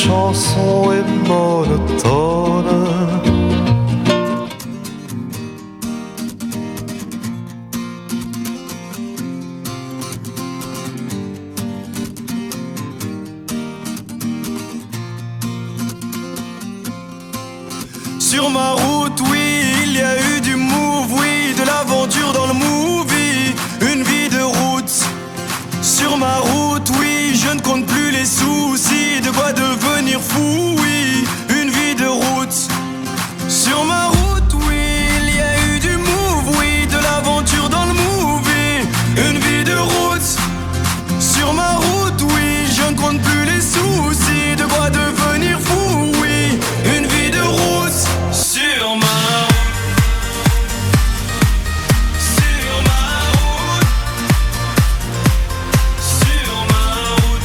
chanson est monotone. Sur ma route, oui, il y a eu du move, oui, de l'aventure dans le movie, une vie de route. Sur ma route, oui, je ne compte plus les soucis, de quoi devenir fou, oui, une vie de route. Sur ma route, oui, il y a eu du move, oui, de l'aventure dans le movie, une vie de route. Sur ma route, oui, je ne compte plus les soucis, de quoi devenir fou, oui, une vie de route. Sur ma route, sur ma route, sur ma route,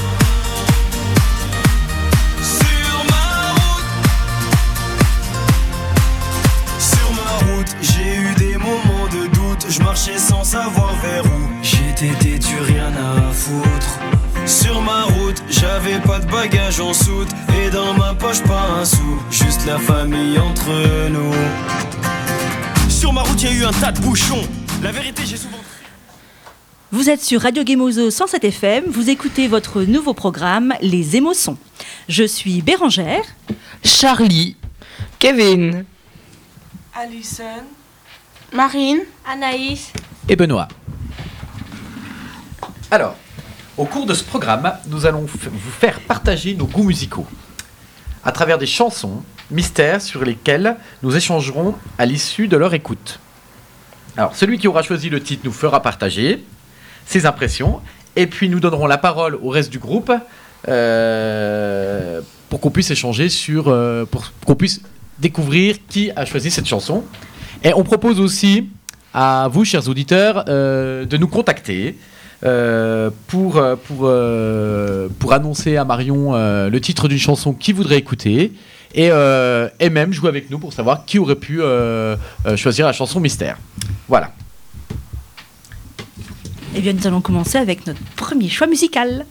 sur ma route, sur ma route, j'ai eu des moments de doute, je marchais sans savoir vers où, j'étais têtu, rien à foutre. Sur ma route, j'avais pas de bagages en soute, et dans ma poche pas un sou, juste la famille entre nous. Sur ma route, il y a eu un tas de bouchons, la vérité j'ai souvent... Vous êtes sur Radio Gemozo 107 FM, vous écoutez votre nouveau programme Les Émotions. Je suis Bérangère, Charlie, Kevin, Alison, Marine, Anaïs et Benoît. Alors, au cours de ce programme, nous allons vous faire partager nos goûts musicaux à travers des chansons mystères sur lesquelles nous échangerons à l'issue de leur écoute. Alors, celui qui aura choisi le titre nous fera partager ses impressions et puis nous donnerons la parole au reste du groupe pour qu'on puisse échanger pour qu'on puisse découvrir qui a choisi cette chanson. Et on propose aussi à vous, chers auditeurs, de nous contacter pour annoncer à Marion le titre d'une chanson qu'il voudrait écouter et même jouer avec nous pour savoir qui aurait pu choisir la chanson mystère. Voilà. Eh bien, nous allons commencer avec notre premier choix musical.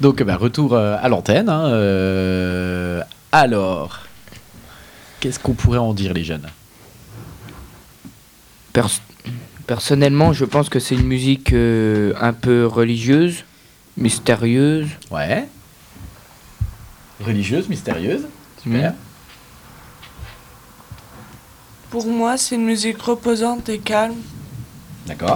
Donc, retour à l'antenne. Alors, qu'est-ce qu'on pourrait en dire, les jeunes ? Personnellement, je pense que c'est une musique un peu religieuse, mystérieuse. Ouais. Religieuse, mystérieuse. Super. Pour moi, c'est une musique reposante et calme. D'accord.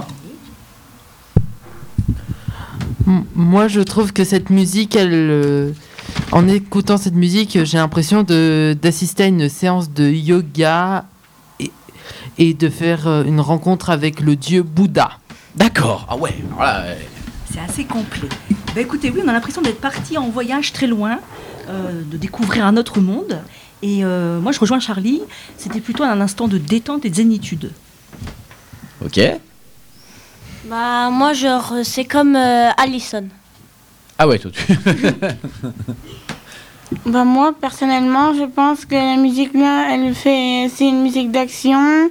Moi, je trouve que cette musique, en écoutant cette musique, j'ai l'impression d'assister à une séance de yoga et de faire une rencontre avec le dieu Bouddha. D'accord. Ah ouais. Voilà. C'est assez complet. Écoutez, oui, on a l'impression d'être parti en voyage très loin, de découvrir un autre monde. Et moi, je rejoins Charlie. C'était plutôt un instant de détente et de zénitude. Ok. Bah, moi, genre, c'est comme Allison. Ah ouais, toi tu... Bah, moi, personnellement, je pense que la musique là, c'est une musique d'action.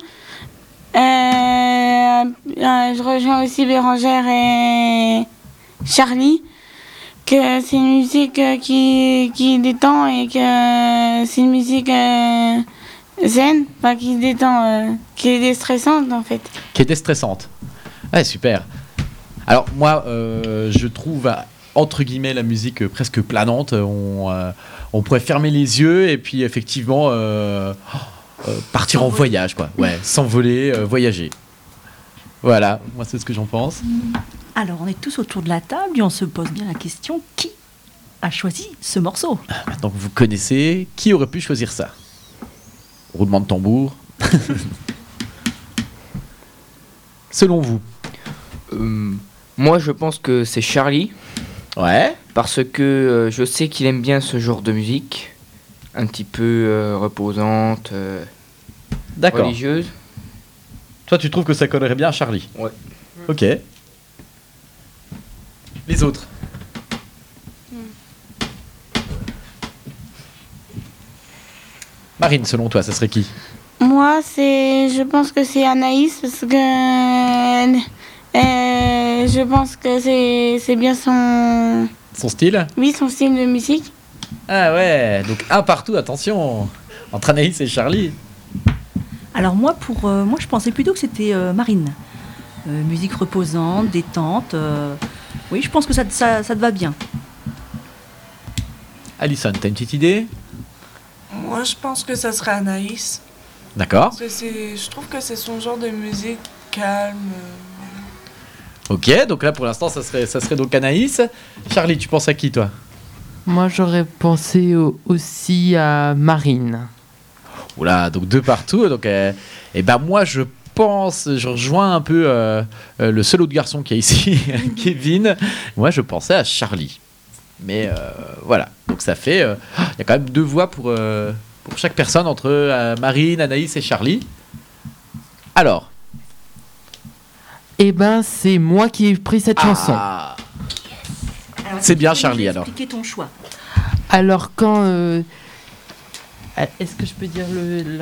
Je rejoins aussi Bérangère et Charlie, que c'est une musique qui détend et que c'est une musique zen, enfin qui détend, qui est déstressante en fait. Qui est déstressante. Ouais, super. Alors moi, je trouve entre guillemets la musique presque planante. On pourrait fermer les yeux et puis effectivement partir en voyage, quoi. Ouais, s'envoler, voyager. Voilà, moi c'est ce que j'en pense. Alors, on est tous autour de la table et on se pose bien la question, qui a choisi ce morceau ? Maintenant que vous connaissez, qui aurait pu choisir ça ? Roulement de tambour. Selon vous ? Moi, je pense que c'est Charlie. Ouais. Parce que je sais qu'il aime bien ce genre de musique. Un petit peu reposante, D'accord. religieuse. Toi, tu trouves que ça collerait bien à Charlie ? Ouais. Ok. Les autres ? Marine, selon toi, ça serait qui ? Moi, je pense que c'est Anaïs parce que je pense que c'est bien son style ? Oui, son style de musique. Ah ouais, donc un partout, attention, entre Anaïs et Charlie. Alors moi, moi, je pensais plutôt que c'était Marine. Musique reposante, détente. Oui, je pense que ça te va bien. Alison, t'as une petite idée ? Moi, je pense que ça serait Anaïs. D'accord. Parce que je trouve que c'est son genre de musique calme. Ok, donc là pour l'instant ça serait donc Anaïs. Charlie, tu penses à qui toi ? Moi, j'aurais pensé aussi à Marine. Oula, donc deux partout. Donc, moi je rejoins un peu le seul autre garçon qui est ici, Kevin. Moi je pensais à Charlie. Mais voilà, donc ça fait... Il y a quand même deux voix pour chaque personne entre Marine, Anaïs et Charlie. Alors ? Eh ben, c'est moi qui ai pris cette chanson. Alors, c'est bien tu peux Charlie nous alors. expliquer ton choix. Alors quand... Est-ce que je peux dire l'artiste ?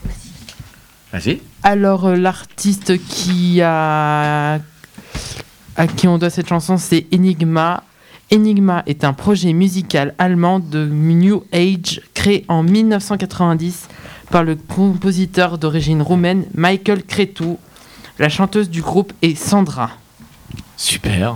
Vas-y. Alors l'artiste à qui on doit cette chanson, c'est Enigma. Enigma est un projet musical allemand de New Age créé en 1990 par le compositeur d'origine roumaine Michael Cretu. La chanteuse du groupe est Sandra. Super.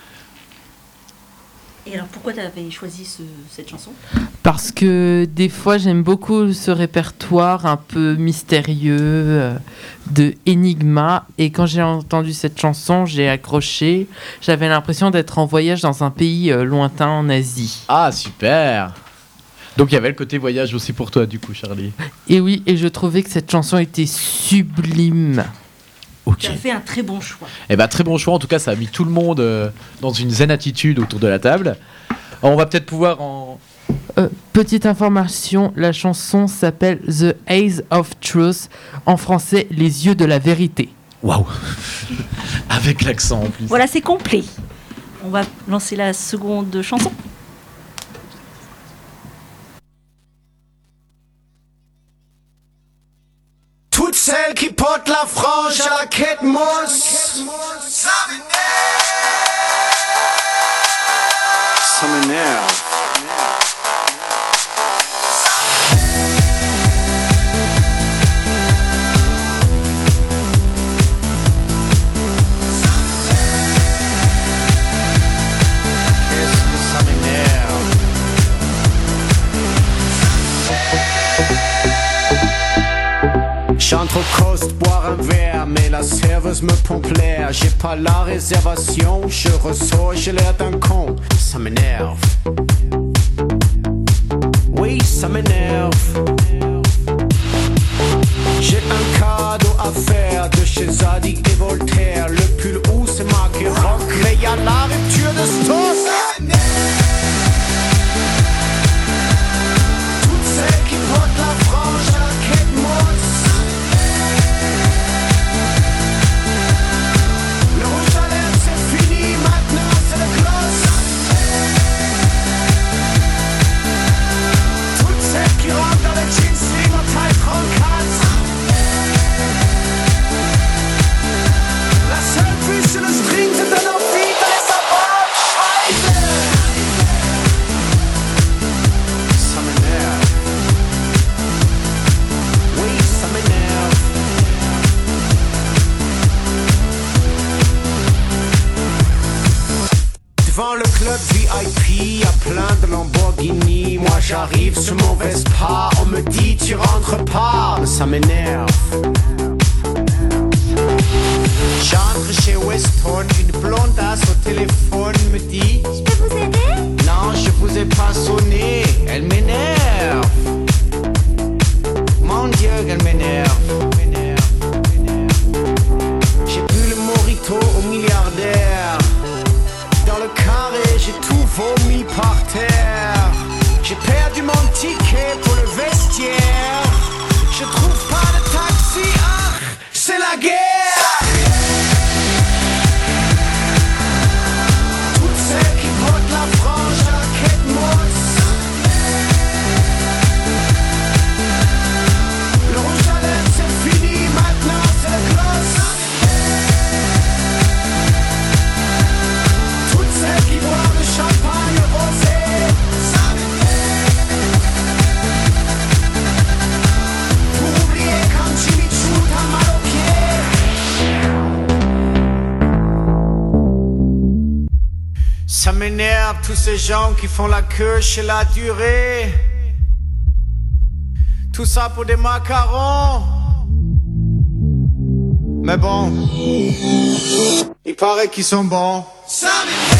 Et alors, pourquoi tu avais choisi cette chanson ? Parce que des fois, j'aime beaucoup ce répertoire un peu mystérieux de Enigma. Et quand j'ai entendu cette chanson, j'ai accroché. J'avais l'impression d'être en voyage dans un pays lointain en Asie. Ah, super. Donc il y avait le côté voyage aussi pour toi, du coup, Charlie. Et oui, et je trouvais que cette chanson était sublime. Ok. Tu as fait un très bon choix. Eh ben, très bon choix. En tout cas, ça a mis tout le monde dans une zen attitude autour de la table. Alors, on va peut-être pouvoir en... Petite information, la chanson s'appelle The Eyes of Truth. En français, Les yeux de la vérité. Waouh. Avec l'accent en plus. Voilà, c'est complet. On va lancer la seconde chanson. Toutes celles qui portent la frange à la quête mousse. ça m'énerve. J'entre au cost boire un verre, mais la serveuse me pompe l'air. J'ai pas la réservation, je ressors, j'ai l'air d'un con. Ça m'énerve. Oui, ça m'énerve. J'ai un cadeau à faire de chez Zadig et Voltaire. Le pull où c'est marqué rock, mais y'a la rupture de stock. Ça m'énerve. Toutes celles qui portent la frange à la quête mousse. Devant le club VIP, y'a plein de Lamborghini. Moi j'arrive sur mon Vespa, on me dit tu rentres pas. Mais ça m'énerve. J'entre chez Weston, une blondasse au téléphone me dit: je peux vous aider? Non, je vous ai pas sonné. Elle m'énerve. Mon Dieu, qu'elle m'énerve. J'ai bu le mojito au milliardaire. Dans le carré, j'ai tout vomi par terre. J'ai perdu mon ticket pour le vestiaire. Je trouve pas de taxi, ah, c'est la guerre. Toutes celles qui portent la frange à la quête mousse. Le rouge à lèvres c'est fini, maintenant c'est le gloss. Celles qui boivent le champagne rosé. Pour oublier quand Jimmy Choo t'a mal au pied. Ça m'énerve tous ces gens qui font la queue chez la durée. Tout ça pour des macarons. Mais bon, il paraît qu'ils sont bons. Ça m'énerve.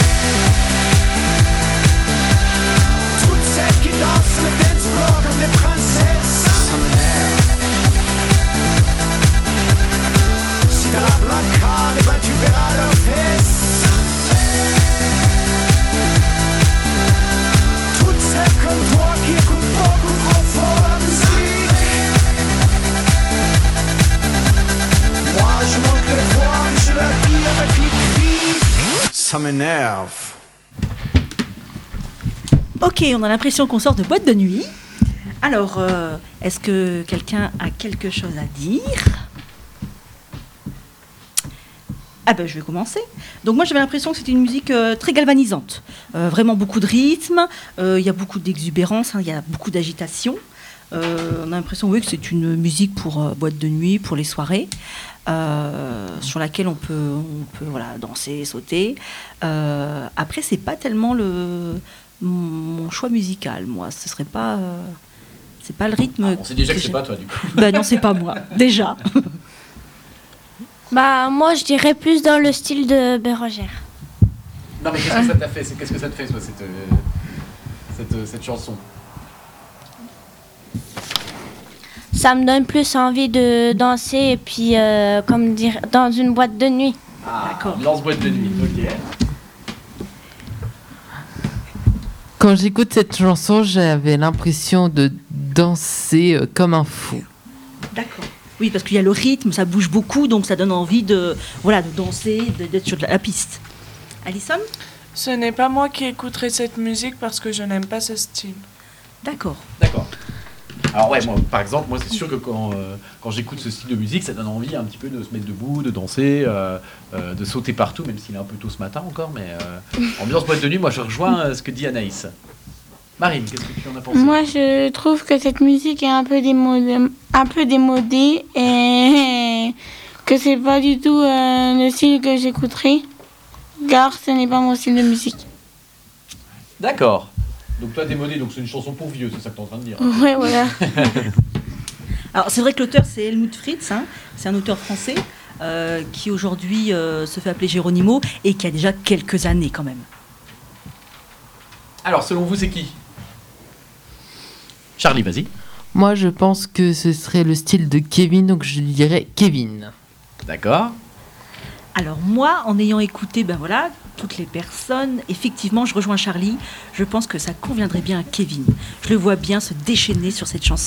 Toutes celles qui dansent le dance floor comme des princesses. Ça m'énerve. Si t'as la black card, eh ben tu verras leurs fesses. Toutes celles comme toi qui écoutent beaucoup trop fort la musique. Moi je monte les voix et je la dis avec les cris. Ça m'énerve. Ok, on a l'impression qu'on sort de boîte de nuit. Alors, est-ce que quelqu'un a quelque chose à dire? Ah ben, je vais commencer. Donc moi, j'avais l'impression que c'était une musique très galvanisante. Vraiment beaucoup de rythme, il y a beaucoup d'exubérance, il y a beaucoup d'agitation. On a l'impression, oui, que c'est une musique pour boîte de nuit, pour les soirées, sur laquelle on peut voilà, danser, sauter. Après, c'est pas tellement mon choix musical, moi. Ce serait pas... c'est pas le rythme... Ah, on sait déjà que c'est pas toi, du coup. Ben non, c'est pas moi, déjà. Bah, moi, je dirais plus dans le style de Bérangère. Non, mais qu'est-ce que ça t'a fait? Qu'est-ce que ça te fait, toi, cette chanson? Ça me donne plus envie de danser et puis, comme dire, dans une boîte de nuit. Ah, d'accord. Ambiance boîte de nuit, ok. Quand j'écoute cette chanson, j'avais l'impression de danser comme un fou. D'accord. Oui, parce qu'il y a le rythme, ça bouge beaucoup, donc ça donne envie de danser, d'être sur la piste. Alison? Ce n'est pas moi qui écouterai cette musique parce que je n'aime pas ce style. D'accord. D'accord. Alors ouais, moi, par exemple, moi c'est sûr que quand j'écoute ce style de musique, ça donne envie un petit peu de se mettre debout, de danser, de sauter partout, même s'il est un peu tôt ce matin encore, mais ambiance boîte de nuit, moi je rejoins ce que dit Anaïs. Marine, qu'est-ce que tu en as pensé? Moi, je trouve que cette musique est un peu démodée et que c'est pas du tout le style que j'écouterai, car ce n'est pas mon style de musique. D'accord. Donc toi, démodé, donc c'est une chanson pour vieux, c'est ça que tu es en train de dire. Ouais, voilà. Alors c'est vrai que l'auteur c'est Helmut Fritz, hein. C'est un auteur français qui aujourd'hui se fait appeler Geronimo et qui a déjà quelques années quand même. Alors, selon vous, c'est qui? Charlie, vas-y. Moi, je pense que ce serait le style de Kevin, donc je dirais Kevin. D'accord. Alors moi, en ayant écouté toutes les personnes, effectivement, je rejoins Charlie. Je pense que ça conviendrait bien à Kevin. Je le vois bien se déchaîner sur cette chanson.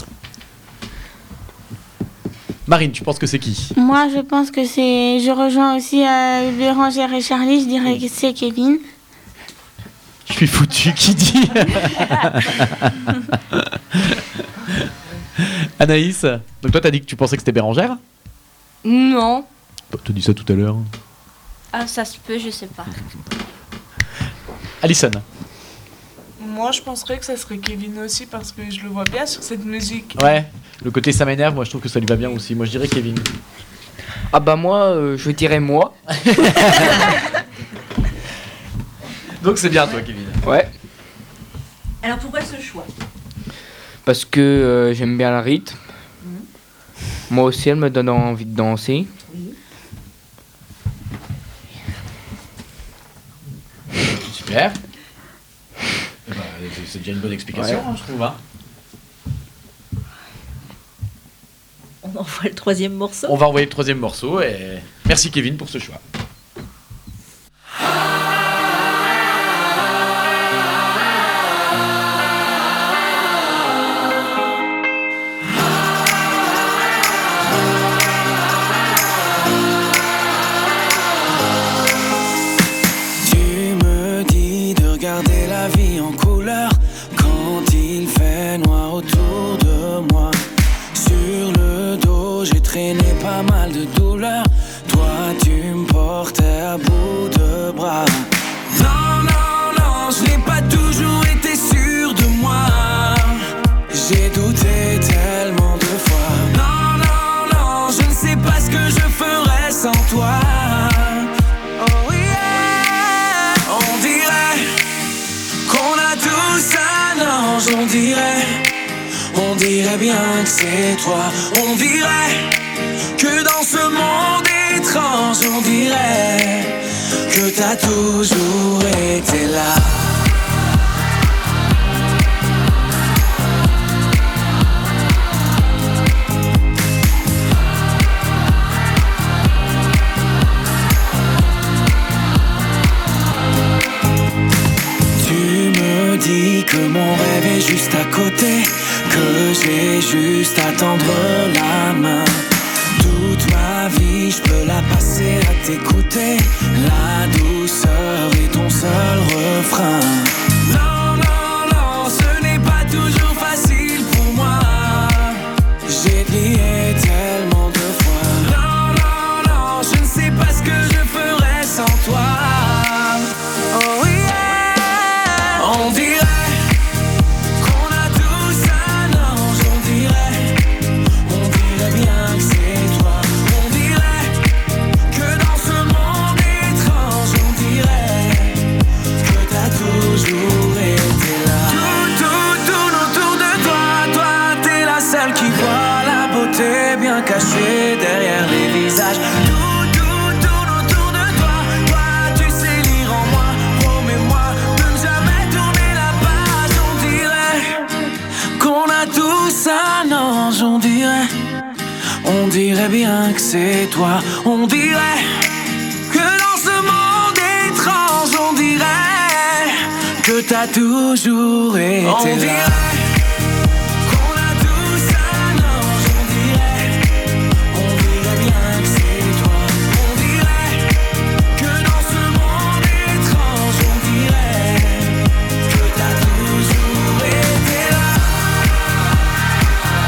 Marine, tu penses que c'est qui? Moi, je pense que c'est... Je rejoins aussi Bérangère et Charlie, je dirais que c'est Kevin. Je suis foutu, qui dit? Anaïs, donc toi, t'as dit que tu pensais que c'était Bérangère? Non. T'as dit ça tout à l'heure. Ah, ça se peut, je sais pas. Alison. Moi, je penserais que ça serait Kevin aussi parce que je le vois bien sur cette musique. Ouais, le côté ça m'énerve, moi je trouve que ça lui va bien aussi. Moi je dirais Kevin. Ah bah moi, je dirais moi. Donc c'est bien toi, Kevin. Ouais. Alors pourquoi ce choix? Parce que j'aime bien le rythme. Moi aussi, elle me donne envie de danser. Super. Eh ben, c'est déjà une bonne explication, Ouais. je trouve. Hein. On envoie le troisième morceau. On va envoyer le troisième morceau et merci Kevin pour ce choix. Regarder la vie en couleur quand il fait noir autour de moi. Sur le dos, j'ai traîné pas mal de douleurs. Toi, tu me portais à bout de bras. Non, non, non, je n'ai pas toujours été sûr de moi. J'ai douté tellement de fois. Non, non, non, je ne sais pas ce que je ferais sans toi. Oh yeah, on dirait qu'on a tous un ange, on dirait bien que c'est toi. On dirait que dans ce monde étrange, on dirait que t'as toujours été là. Dis que mon rêve est juste à côté, que j'ai juste à tendre la main. Toute ma vie, je peux la passer à t'écouter. La douceur est ton seul refrain. Non, non, non, ce n'est pas toujours facile pour moi. J'ai plié tellement de fois. Non, non, non, je ne sais pas ce que je ferais sans toi. Oh yeah. On dirait qu'on a tous un ange, on dirait bien que c'est toi. On dirait que dans ce monde étrange, on dirait que t'as toujours été là. Tout autour de toi, toi t'es la seule qui voit la beauté bien cachée derrière les visages. Un ange, on dirait bien que c'est toi. On dirait que dans ce monde étrange, on dirait que t'as toujours été là. On dirait qu'on a tous un ange, on dirait bien que c'est toi. On dirait que dans ce monde étrange, on dirait que t'as toujours été là.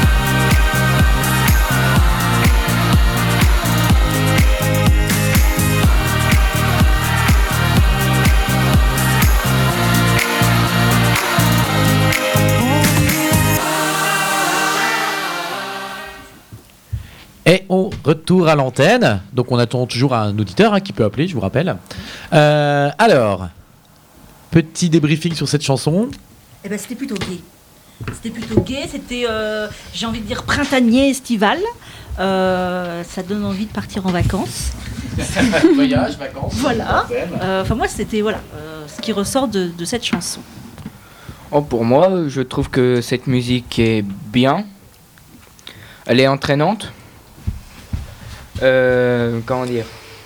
Et on retourne à l'antenne. Donc on attend toujours un auditeur qui peut appeler, je vous rappelle. Alors, petit débriefing sur cette chanson. Eh ben, c'était plutôt gai. C'était, j'ai envie de dire, printanier, estival. Ça donne envie de partir en vacances. Voyage, vacances. Voilà. Enfin, moi, c'était ce qui ressort de cette chanson. Oh, pour moi, je trouve que cette musique est bien. Elle est entraînante. Comment dire ?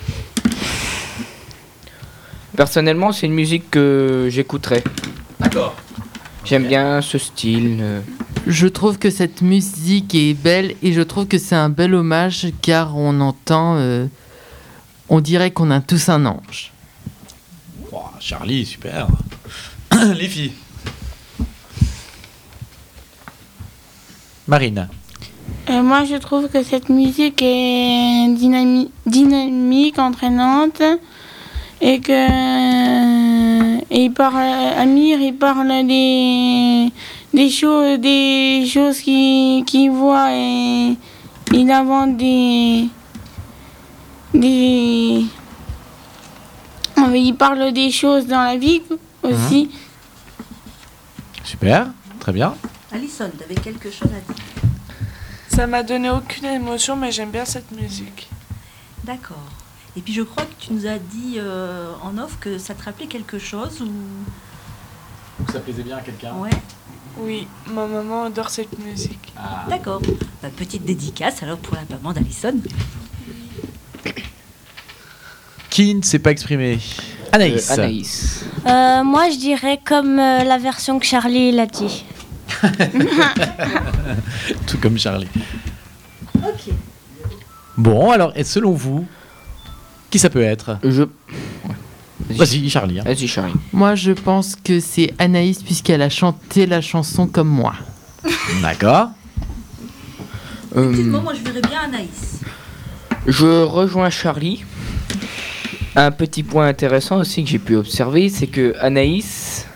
Personnellement, c'est une musique que j'écouterais. D'accord. J'aime bien ce style. Je trouve que cette musique est belle et je trouve que c'est un bel hommage car on entend, on dirait qu'on a tous un ange. Oh, Charlie, super. Les filles. Marine. Moi, je trouve que cette musique est dynamique, entraînante, et que Amir il parle des choses qu'il voit et il invente il parle des choses dans la vie aussi. Super, très bien. Alison, tu avais quelque chose à dire? Ça m'a donné aucune émotion, mais j'aime bien cette musique. D'accord. Et puis je crois que tu nous as dit en off que ça te rappelait quelque chose ou... Donc ça plaisait bien à quelqu'un. Ouais. Oui, ma maman adore cette musique. Ah. D'accord. Bah, petite dédicace alors pour la maman d'Alison. Qui ne s'est pas exprimé? Anaïs. Anaïs. Moi, je dirais comme la version que Charlie l'a dit. Tout comme Charlie. Ok. Bon, alors, et selon vous, qui ça peut être? Vas-y, Charlie. Vas-y, Charlie. Moi, je pense que c'est Anaïs puisqu'elle a chanté la chanson comme moi. D'accord. Effectivement, moi je verrais bien Anaïs. Je rejoins Charlie. Un petit point intéressant aussi que j'ai pu observer, c'est que Anaïs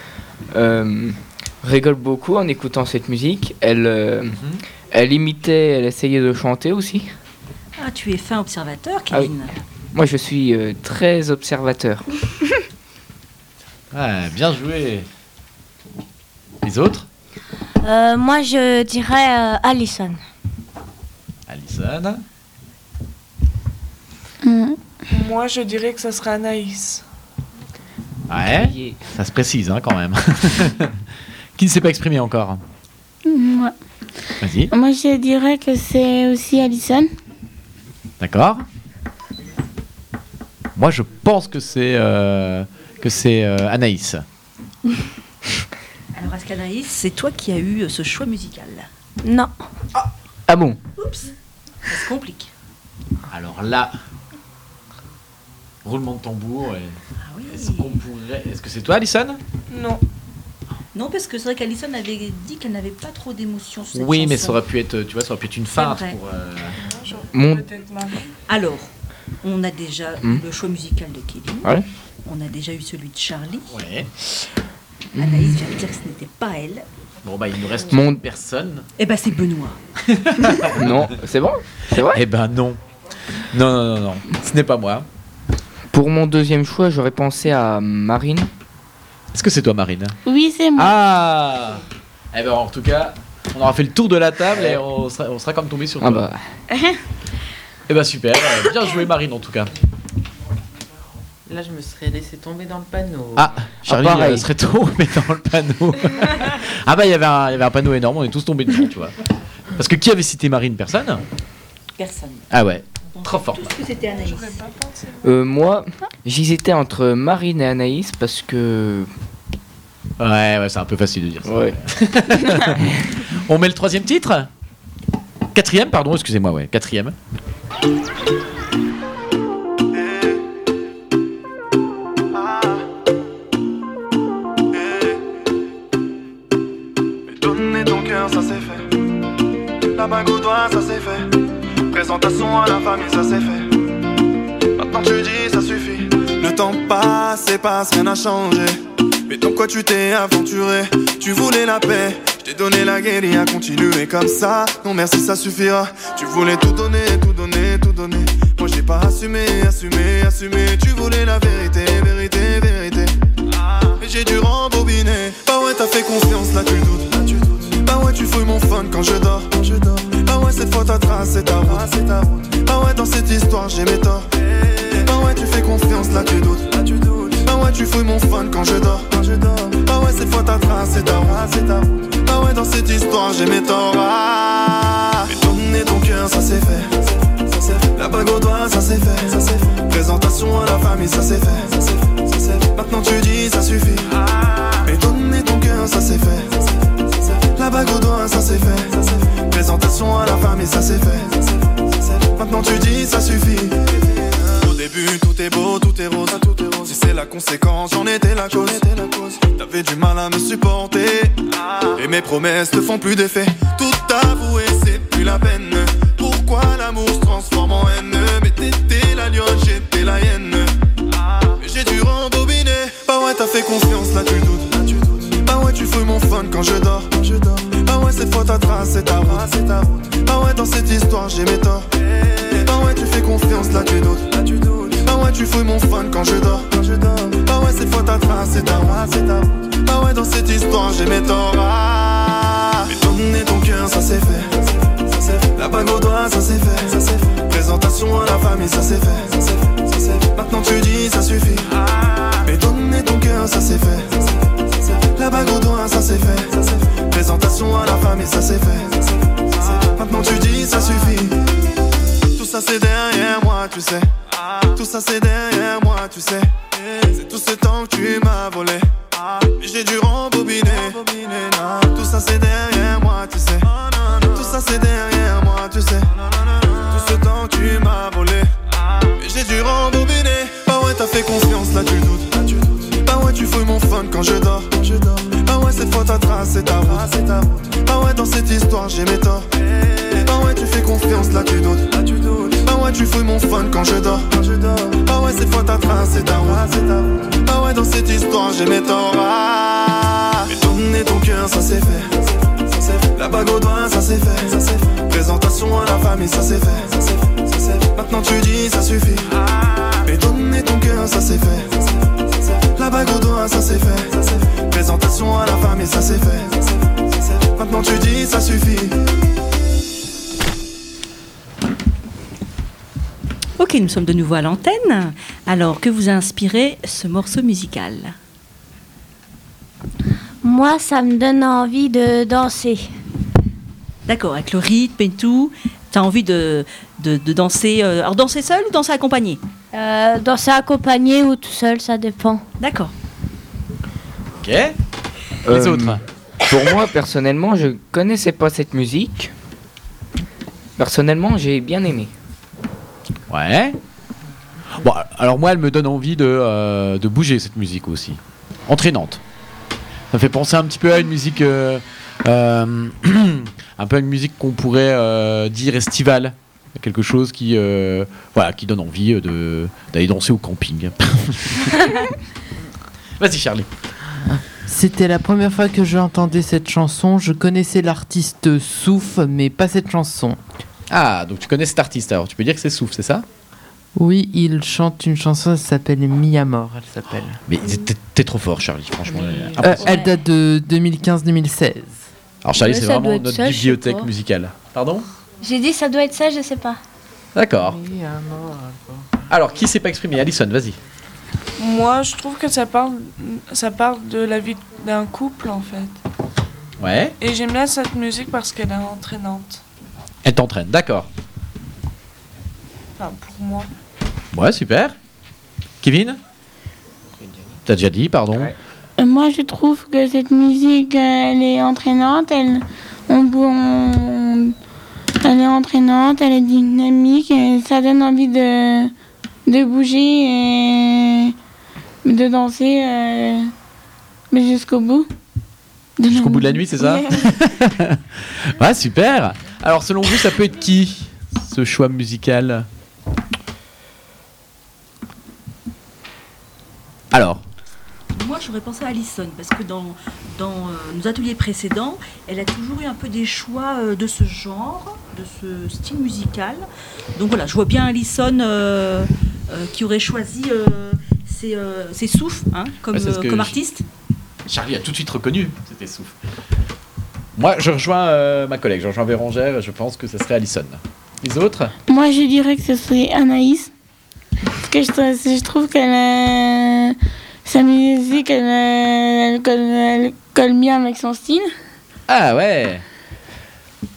rigole beaucoup en écoutant cette musique. Elle imitait, elle essayait de chanter aussi. Ah, tu es fin observateur, Kevin. Ah oui. Moi, je suis très observateur. Ouais, bien joué. Les autres? Moi, je dirais Alison. Alison. Moi, je dirais que ça serait Anaïs. Ouais, ça se précise quand même. Qui ne s'est pas exprimé encore? Moi. Vas-y. Moi, je dirais que c'est aussi Alison. D'accord. Moi, je pense que c'est Anaïs. Alors, est-ce qu'Anaïs, c'est toi qui as eu ce choix musical? Non. Ah bon? Oups, ça se complique. Alors là, roulement de tambour. Ah oui. Est-ce que c'est toi, Alison? Non. Non, parce que c'est vrai qu'Alison avait dit qu'elle n'avait pas trop d'émotion sur cette Oui, chanson. mais ça aurait pu être, tu vois, ça aurait pu être une feinte vrai. pour. Peut-être Marie. Alors, on a déjà eu le choix musical de Kevin. Ouais. On a déjà eu celui de Charlie. Ouais. Anaïs vient de dire que ce n'était pas elle. Bon, bah, il nous reste Mon- personne. Eh ben, c'est Benoît. Non, c'est bon? C'est vrai? Eh ben, non. Non. Ce n'est pas moi. Pour mon deuxième choix, j'aurais pensé à Marine. Est-ce que c'est toi, Marine? Oui, c'est moi. Ah! Eh ben, en tout cas, on aura fait le tour de la table et on sera comme tombé sur toi. Ah bah. Eh ben, super. Bien joué, Marine, en tout cas. Là, je me serais laissé tomber dans le panneau. Ah, Charlie pareil. serait tombé dans le panneau. Ah bah, il y avait un panneau énorme, on est tous tombés dedans, tu vois. Parce que qui avait cité Marine? Personne? Personne. Ah ouais, Donc, trop fort. Tout ce que c'était Anaïs. J'aurais pas pensé. Moi, j'hésitais entre Marine et Anaïs parce que. Ouais, c'est un peu facile de dire ça. Ouais. On met le troisième titre? Quatrième, pardon, excusez-moi, ouais, quatrième. Donner ton cœur, ça c'est fait. La bague au doigt, ça c'est fait. Présentation à la famille, ça c'est fait. Maintenant tu dis, ça suffit. Le temps passe et passe, rien n'a changé. Mais dans quoi tu t'es aventuré? Tu voulais la paix, Je t'ai donné la guérilla, continuer comme ça. Non merci, ça suffira. Tu voulais tout donner, tout donner, tout donner. Moi j'ai pas assumé, assumé, assumé. Tu voulais la vérité, vérité, vérité. Mais j'ai dû rembobiner. Bah ouais, t'as fait confiance, là tu doutes, là tu doutes. Bah ouais, tu fouilles mon fun quand je dors, quand je dors. Bah ouais, cette fois ta trace, c'est ta route, c'est ta route. Bah ouais, dans cette histoire j'ai mes torts. Bah ouais, tu fais confiance, là tu doutes, là tu doutes. Bah ouais, tu fouilles mon fun quand je dors, quand je dors. Bah ouais, cette fois ta trace, c'est ta route, c'est ta route. Bah ouais, dans cette histoire j'ai mes torts. Mais donner ton cœur, ça c'est fait, ça c'est fait. La bague au doigt, ça c'est fait, ça c'est fait. Présentation à la famille, ça c'est fait, ça c'est fait, ça c'est fait. Maintenant tu dis, ça suffit. Mais donner ton cœur, ça c'est fait, ça c'est fait. La bague au doigt, ça c'est fait, ça c'est fait. Présentation à la famille, ça c'est fait, ça c'est fait, ça c'est fait. Maintenant tu dis, ça suffit. Au début, tout est beau, tout est rose, tout est rose. Si c'est la conséquence, j'en étais la cause. T'avais du mal à me supporter. Et mes promesses te font plus d'effet. Tout avouer, c'est plus la peine. Pourquoi l'amour se transforme en haine? Mais t'étais la lionne, j'étais la hyène. Mais j'ai dû rembobiner. Bah ouais, t'as fait confiance, là tu doutes, là tu doutes. Bah ouais, tu fouilles mon fun quand je dors, quand je dors. Bah ouais, cette fois ta trace, c'est ta route, c'est ta route. Bah ouais, dans cette histoire j'ai mes torts. Bah ouais, tu fais confiance, là tu doutes, là tu doutes. Bah ouais, tu fouilles mon fun quand je dors, quand je dors. Bah ouais, cette fois ta trace, c'est ta route, c'est ta route. Bah ouais, dans cette histoire j'ai mes torts. Mais donner ton cœur, ça c'est fait, ça c'est fait. La bague au doigt, ça c'est fait, ça c'est fait. Présentation à la famille, ça c'est fait, ça c'est fait, ça c'est fait. Maintenant tu dis, ça suffit. Mais donner ton cœur, ça c'est fait, ça c'est fait. La bague au doigt, ça c'est fait, ça c'est fait. Présentation à la famille, ça c'est fait, ça c'est fait, ça c'est fait. Maintenant tu dis, ça suffit. Tout ça c'est derrière moi, tu sais. Tout ça c'est derrière moi, tu sais. C'est tout ce temps que tu m'as volé. Mais j'ai dû rembobiner. Tout ça c'est derrière moi, tu sais. Tout ça c'est derrière moi, tu sais. Tout ce temps que tu m'as volé. Mais j'ai dû rembobiner. Bah ouais, t'as fait confiance, là tu doutes, là tu doutes. Bah ouais, tu fouilles mon fun quand je dors, quand je dors. Bah ouais, cette fois ta trace, c'est ta route, c'est ta route. Bah ouais, dans cette histoire j'ai mes torts. Bah ouais, tu fais confiance, là tu doutes, là tu doutes. Bah ouais, tu fouilles mon fun quand je dors, quand je dors. Bah ouais, cette fois ta trace, c'est ta route, c'est ta route. Bah ouais, dans cette histoire j'ai mes torts. Mais donner ton cœur, ça c'est fait, ça c'est fait. La bague au doigt, ça c'est fait, ça c'est fait. Présentation à la famille, ça c'est fait, ça c'est fait, ça c'est fait. Maintenant tu dis, ça suffit. Mais donner ton cœur, ça c'est fait, ça c'est fait. La bague au doigt, ça c'est fait, ça c'est fait. Présentation à la famille, ça c'est fait, ça c'est fait, ça c'est fait. Maintenant tu dis, ça suffit. Ok, nous sommes de nouveau à l'antenne. Alors, que vous a inspiré ce morceau musical? Moi, ça me donne envie de danser. D'accord, avec le rythme et tout, tu as envie de danser. Alors, danser seul ou danser accompagné? Danser accompagné ou tout seul, ça dépend. D'accord. Ok. Les autres? Pour moi, personnellement, je connaissais pas cette musique. Personnellement, j'ai bien aimé. Ouais. Bon, alors moi, elle me donne envie de bouger cette musique aussi. Entraînante. Ça fait penser un petit peu à une musique, un peu à une musique qu'on pourrait dire estivale. Quelque chose qui, voilà, qui donne envie d'aller danser au camping. Vas-y, Charlie. C'était la première fois que j'entendais cette chanson. Je connaissais l'artiste Souf, mais pas cette chanson. Ah, donc tu connais cet artiste, alors tu peux dire que c'est Souf, c'est ça? Oui, il chante une chanson, elle s'appelle Mi Amor, elle s'appelle. Mais t'es trop fort, Charlie, franchement. Elle date de 2015-2016. Alors Charlie, Ouais, c'est ça vraiment doit être notre ça, je sais bibliothèque pas. musicale. Pardon? J'ai dit ça doit être ça, je sais pas. D'accord. Mi Amor. Alors, qui s'est pas exprimé? Alison, vas-y. Moi, je trouve que ça parle de la vie d'un couple, en fait. Ouais. Et j'aime bien cette musique parce qu'elle est entraînante. Elle t'entraîne, d'accord. Enfin, pour moi. Ouais, super. Kevin? T'as déjà dit, pardon. Ouais. Moi, je trouve que cette musique, elle est entraînante. Elle est entraînante, elle est dynamique. Et ça donne envie de bouger et de danser mais jusqu'au bout. Jusqu'au bout de la nuit, c'est ça? Ouais, super. Alors, selon vous, ça peut être qui, ce choix musical? Alors, Moi, je j'aurais pensé à Alison, parce que dans nos ateliers précédents, elle a toujours eu un peu des choix de ce genre, de ce style musical. Donc voilà, je vois bien Alison qui aurait choisi ses souffles comme artiste. Charlie a tout de suite reconnu, c'était Souf. Moi, je rejoins ma collègue, je rejoins Bérangère, je pense que ce serait Alison. Les autres ? Moi, je dirais que ce serait Anaïs. Parce que je trouve qu'elle sa musique, elle colle bien avec son style. Ah ouais. Kevin ?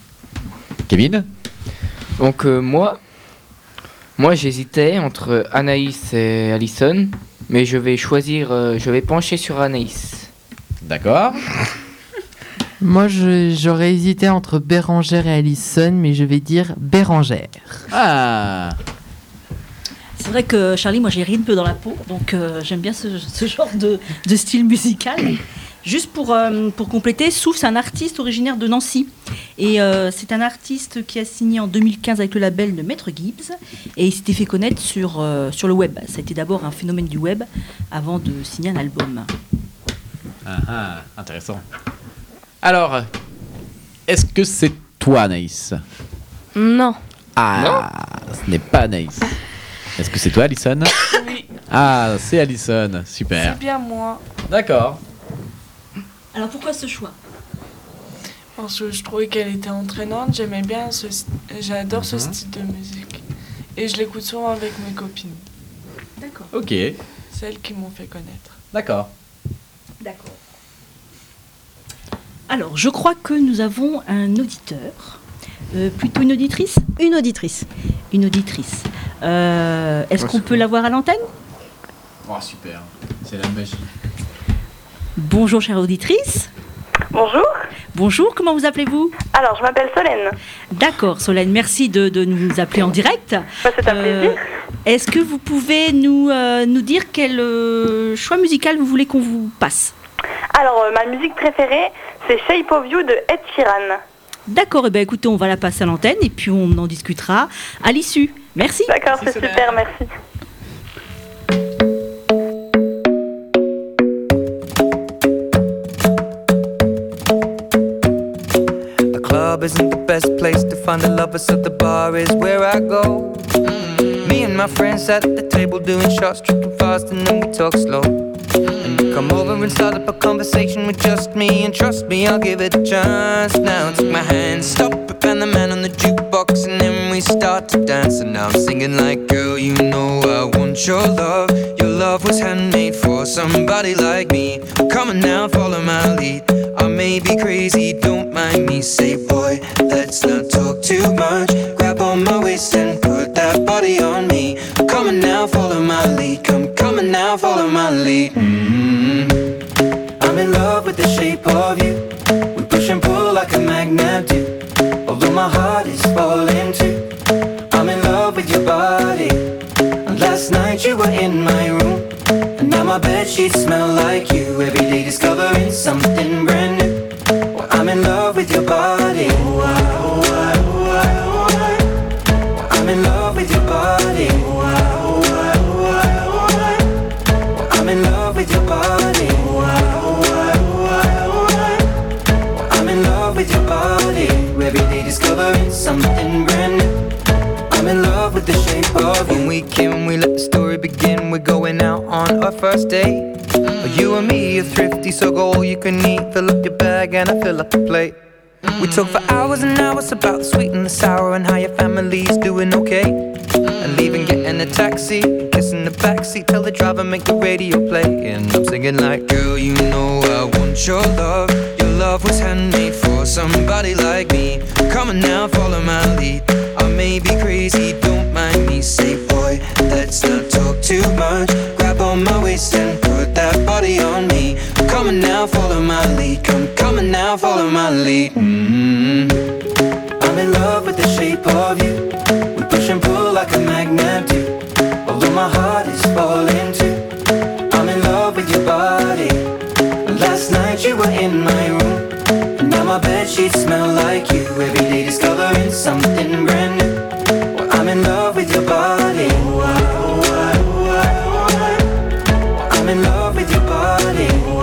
Donc moi j'hésitais entre Anaïs et Alison, mais je vais pencher sur Anaïs. D'accord. Moi, j'aurais hésité entre Bérangère et Alison, mais je vais dire Bérangère. Ah. C'est vrai que Charlie, moi j'ai ri un peu dans la peau, donc j'aime bien ce genre de style musical. Juste pour compléter, Souf, c'est un artiste originaire de Nancy. Et c'est un artiste qui a signé en 2015 avec le label de Maître Gibbs. Et il s'était fait connaître sur le web. Ça a été d'abord un phénomène du web avant de signer un album. Ah, intéressant. Alors, est-ce que c'est toi, Anaïs ? Non. Ah, ce n'est pas Anaïs. Est-ce que c'est toi, Alison ? Oui, Ah, c'est Alison. Super. c'est bien moi. D'accord. Alors pourquoi ce choix ? Parce que je trouvais qu'elle était entraînante, j'aimais bien j'adore ce style de musique. Et je l'écoute souvent avec mes copines. D'accord. Ok. Celles qui m'ont fait connaître. D'accord. D'accord. Alors, je crois que nous avons un auditeur. Plutôt une auditrice ? Une auditrice. Une auditrice. Est-ce qu'on peut l'avoir à l'antenne ? Oh, super. C'est la magie. Bonjour, chère auditrice. Bonjour. Bonjour, comment vous appelez-vous ? Alors, je m'appelle Solène. D'accord, Solène, merci de nous appeler en direct. C'est un plaisir. Est-ce que vous pouvez nous dire quel choix musical vous voulez qu'on vous passe ? Alors, ma musique préférée, c'est Shape of You de Ed Sheeran. D'accord, écoutez, on va la passer à l'antenne et puis on en discutera à l'issue. Merci. D'accord, c'est super, merci. The club isn't the best place to find the lovers, so the bar is where I go. Me and my friends at the table doing shots, tripping fast, and then we talk slow. And you come over and start up a conversation with just me, and trust me, I'll give it a chance. Now take my hand, stop it, and the man on the jukebox, and then we start to dance. And now I'm singing like, girl, you know I want your love. Your love was handmade for somebody like me. Come on now, follow my lead. I may be crazy, don't mind me. Say, boy, let's not talk too much. Grab on my waist and put that body on me. Come on now, follow my lead. Come on now, follow my lead. I'm in love with the shape of you. We push and pull like a magnet do. Although my heart is falling too. I'm in love with your body. And last night you were in my room. And now my bedsheets smell like you. Every day discovering something brand new. Well, I'm in love with your body. I'm in love with your body. I'm in love with your body. I'm in love with your body. Every day discovering something brand new. I'm in love with the shape of you. When we came, we let the story begin. We're going out on our first date. You and me are thrifty, so go all you can eat. Fill up your bag and I fill up the plate. We talk for hours and hours about the sweet and the sour and how your family's doing okay. And leaving, getting a taxi, kissing the backseat, tell the driver make the radio play. And I'm singing like, girl, you know I want your love. Your love was handmade for somebody like me. Come on now, follow my lead. I may be crazy, don't mind me. Say, boy, let's not talk too much. Grab on my waist and put that body on me. Come on now, follow my lead. Come on now, follow my lead. I'm in love with the shape of you. We push and pull like a magnet do. Although my heart is falling too. I'm in love with your body. Last night you were in my room. And now my bedsheets smell like you. Every day discovering something brand new. Well, I'm in love with your body. I'm in love with your body.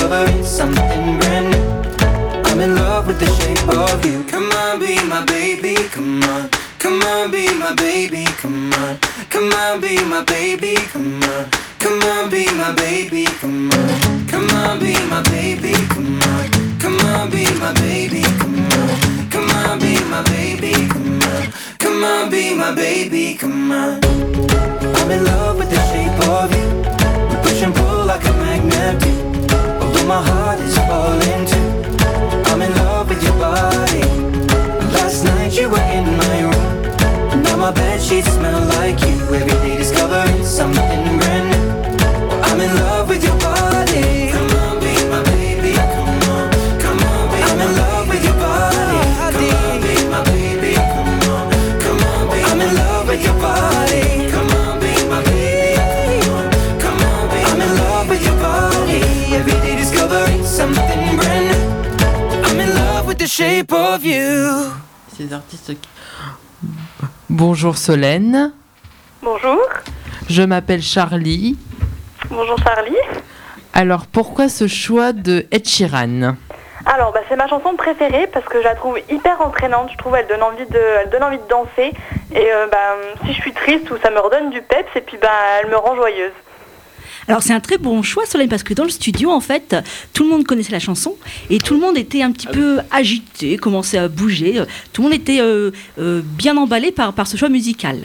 discovering something brand new. I'm in love with the shape of you. Come on, be my baby, come on. Come on, be my baby, come on. Come on, be my baby, come on. Come on, be my baby, come on. Come on, be my baby, come on. Come on, be my baby, come on. Come on, be my baby, come on. Come on, be my baby, come on. I'm in love with the shape of you. We push and pull like a magnet do. Although my heart is falling too. I'm in love with your body. Last night you were in my room. Now my bedsheets smell like you. Every day discovering something brand new. I'm in love with your body. Come on, be my baby. Come on, come on, be I'm in love with your body. Come on, be my baby. Come on, come on, be I'm in love with your body. Come on, be my baby. Come on, come on, be I'm in love with your body. Every day discovering something brand new. I'm in love with the shape of you. Ces artistes qui... Bonjour Solène. Bonjour. Je m'appelle Charlie. Bonjour Charlie. Alors pourquoi ce choix de Ed Sheeran? Alors c'est ma chanson préférée parce que je la trouve hyper entraînante. Je trouve elle donne envie de danser. Et si je suis triste ou ça me redonne du peps et puis elle me rend joyeuse. Alors c'est un très bon choix Solène parce que dans le studio en fait tout le monde connaissait la chanson et tout le monde était un petit peu agité, commençait à bouger, tout le monde était bien emballé par ce choix musical.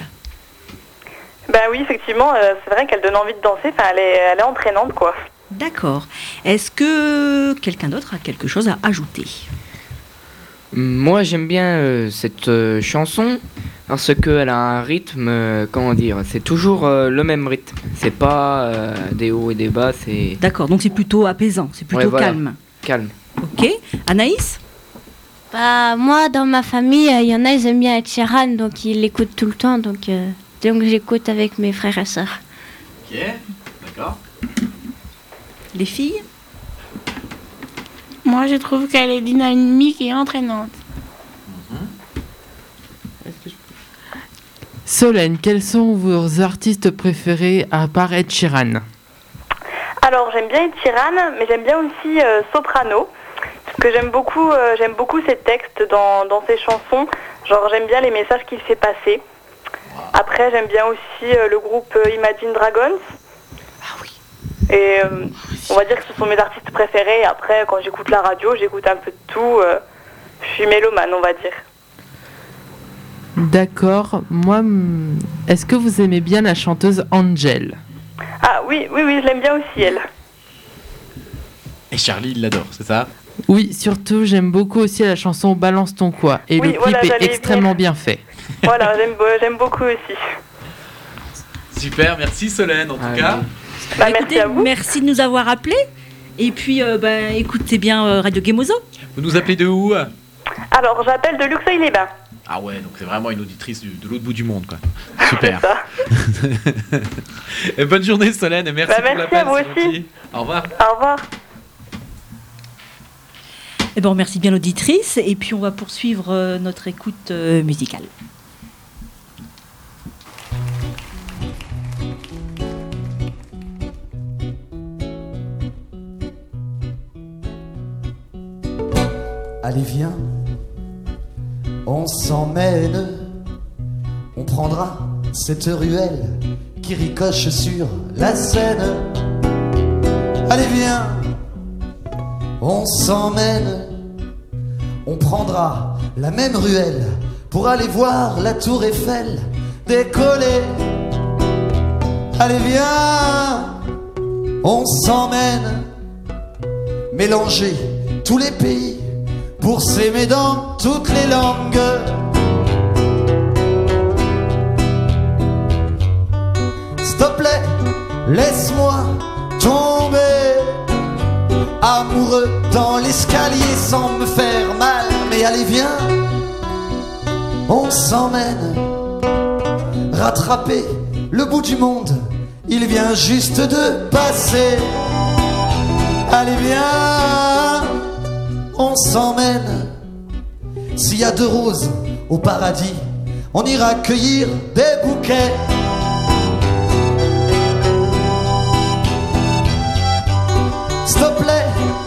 Oui effectivement c'est vrai qu'elle donne envie de danser, elle est entraînante quoi. D'accord. Est-ce que quelqu'un d'autre a quelque chose à ajouter? Moi j'aime bien cette chanson parce qu'elle a un rythme, comment dire, c'est toujours le même rythme. C'est pas des hauts et des bas, c'est... D'accord, donc c'est plutôt apaisant, c'est plutôt voilà. calme. Calme. Ok. Anaïs? Moi, dans ma famille, il y en a, ils aiment bien Ed Sheeran, donc ils l'écoutent tout le temps, donc j'écoute avec mes frères et sœurs. Ok, d'accord. Les filles? Moi, je trouve qu'elle est dynamique et entraînante. Solène, quels sont vos artistes préférés à part Ed Sheeran? Alors j'aime bien Ed Sheeran, mais j'aime bien aussi Soprano, parce que j'aime beaucoup ses textes dans ses chansons. Genre j'aime bien les messages qu'il fait passer. Après j'aime bien aussi le groupe Imagine Dragons. Ah oui. Et on va dire que ce sont mes artistes préférés. Après quand j'écoute la radio, j'écoute un peu de tout. Je suis mélomane on va dire. D'accord. Moi, est-ce que vous aimez bien la chanteuse Angel? Ah oui, je l'aime bien aussi elle. Et Charlie, il l'adore, c'est ça? Oui, surtout, j'aime beaucoup aussi la chanson Balance ton quoi. Et oui, le clip est extrêmement bien fait. Voilà, j'aime beaucoup aussi. Super, merci Solène en tout cas. Écoutez, merci de nous avoir appelés. Et puis, écoutez bien Radio Gemozo. Vous nous appelez de où? Alors, j'appelle de Luxeuil-les-Bains. Ah ouais, donc c'est vraiment une auditrice de l'autre bout du monde, quoi. Super. Et bonne journée Solène, et merci pour l'appel. Merci à vous aussi. Au revoir. Au revoir. Eh ben, on remercie bien l'auditrice et puis on va poursuivre notre écoute musicale. Allez viens, on s'emmène, on prendra cette ruelle qui ricoche sur la Seine. Allez viens, on s'emmène, on prendra la même ruelle pour aller voir la tour Eiffel décoller. Allez viens, on s'emmène, mélanger tous les pays pour s'aimer dans toutes les langues. S'il te plaît, laisse-moi tomber amoureux dans l'escalier sans me faire mal. Mais allez viens, on s'emmène rattraper le bout du monde, il vient juste de passer. Allez viens, on s'emmène. S'il y a 2 roses au paradis, on ira cueillir des bouquets. S'il te plaît,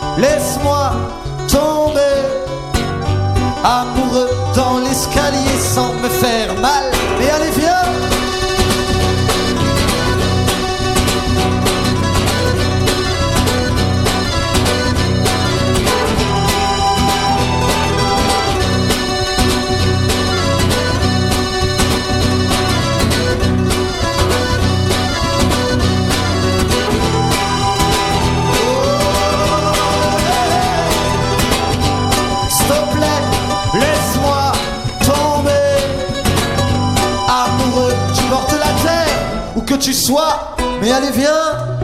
que tu sois. Mais allez, viens.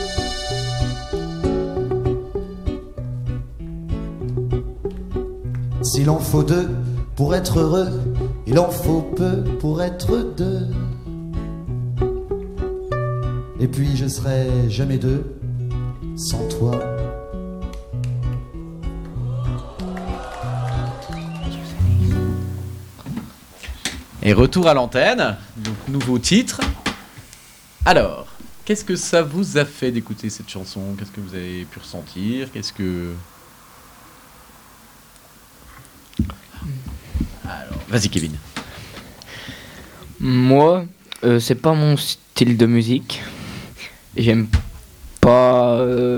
S'il en faut deux pour être heureux, il en faut peu pour être deux. Et puis je serai jamais deux sans toi. Et retour à l'antenne, donc nouveau titre. Alors, qu'est-ce que ça vous a fait d'écouter cette chanson? Qu'est-ce que vous avez pu ressentir? Qu'est-ce que... Alors, vas-y Kevin. Moi, c'est pas mon style de musique. J'aime pas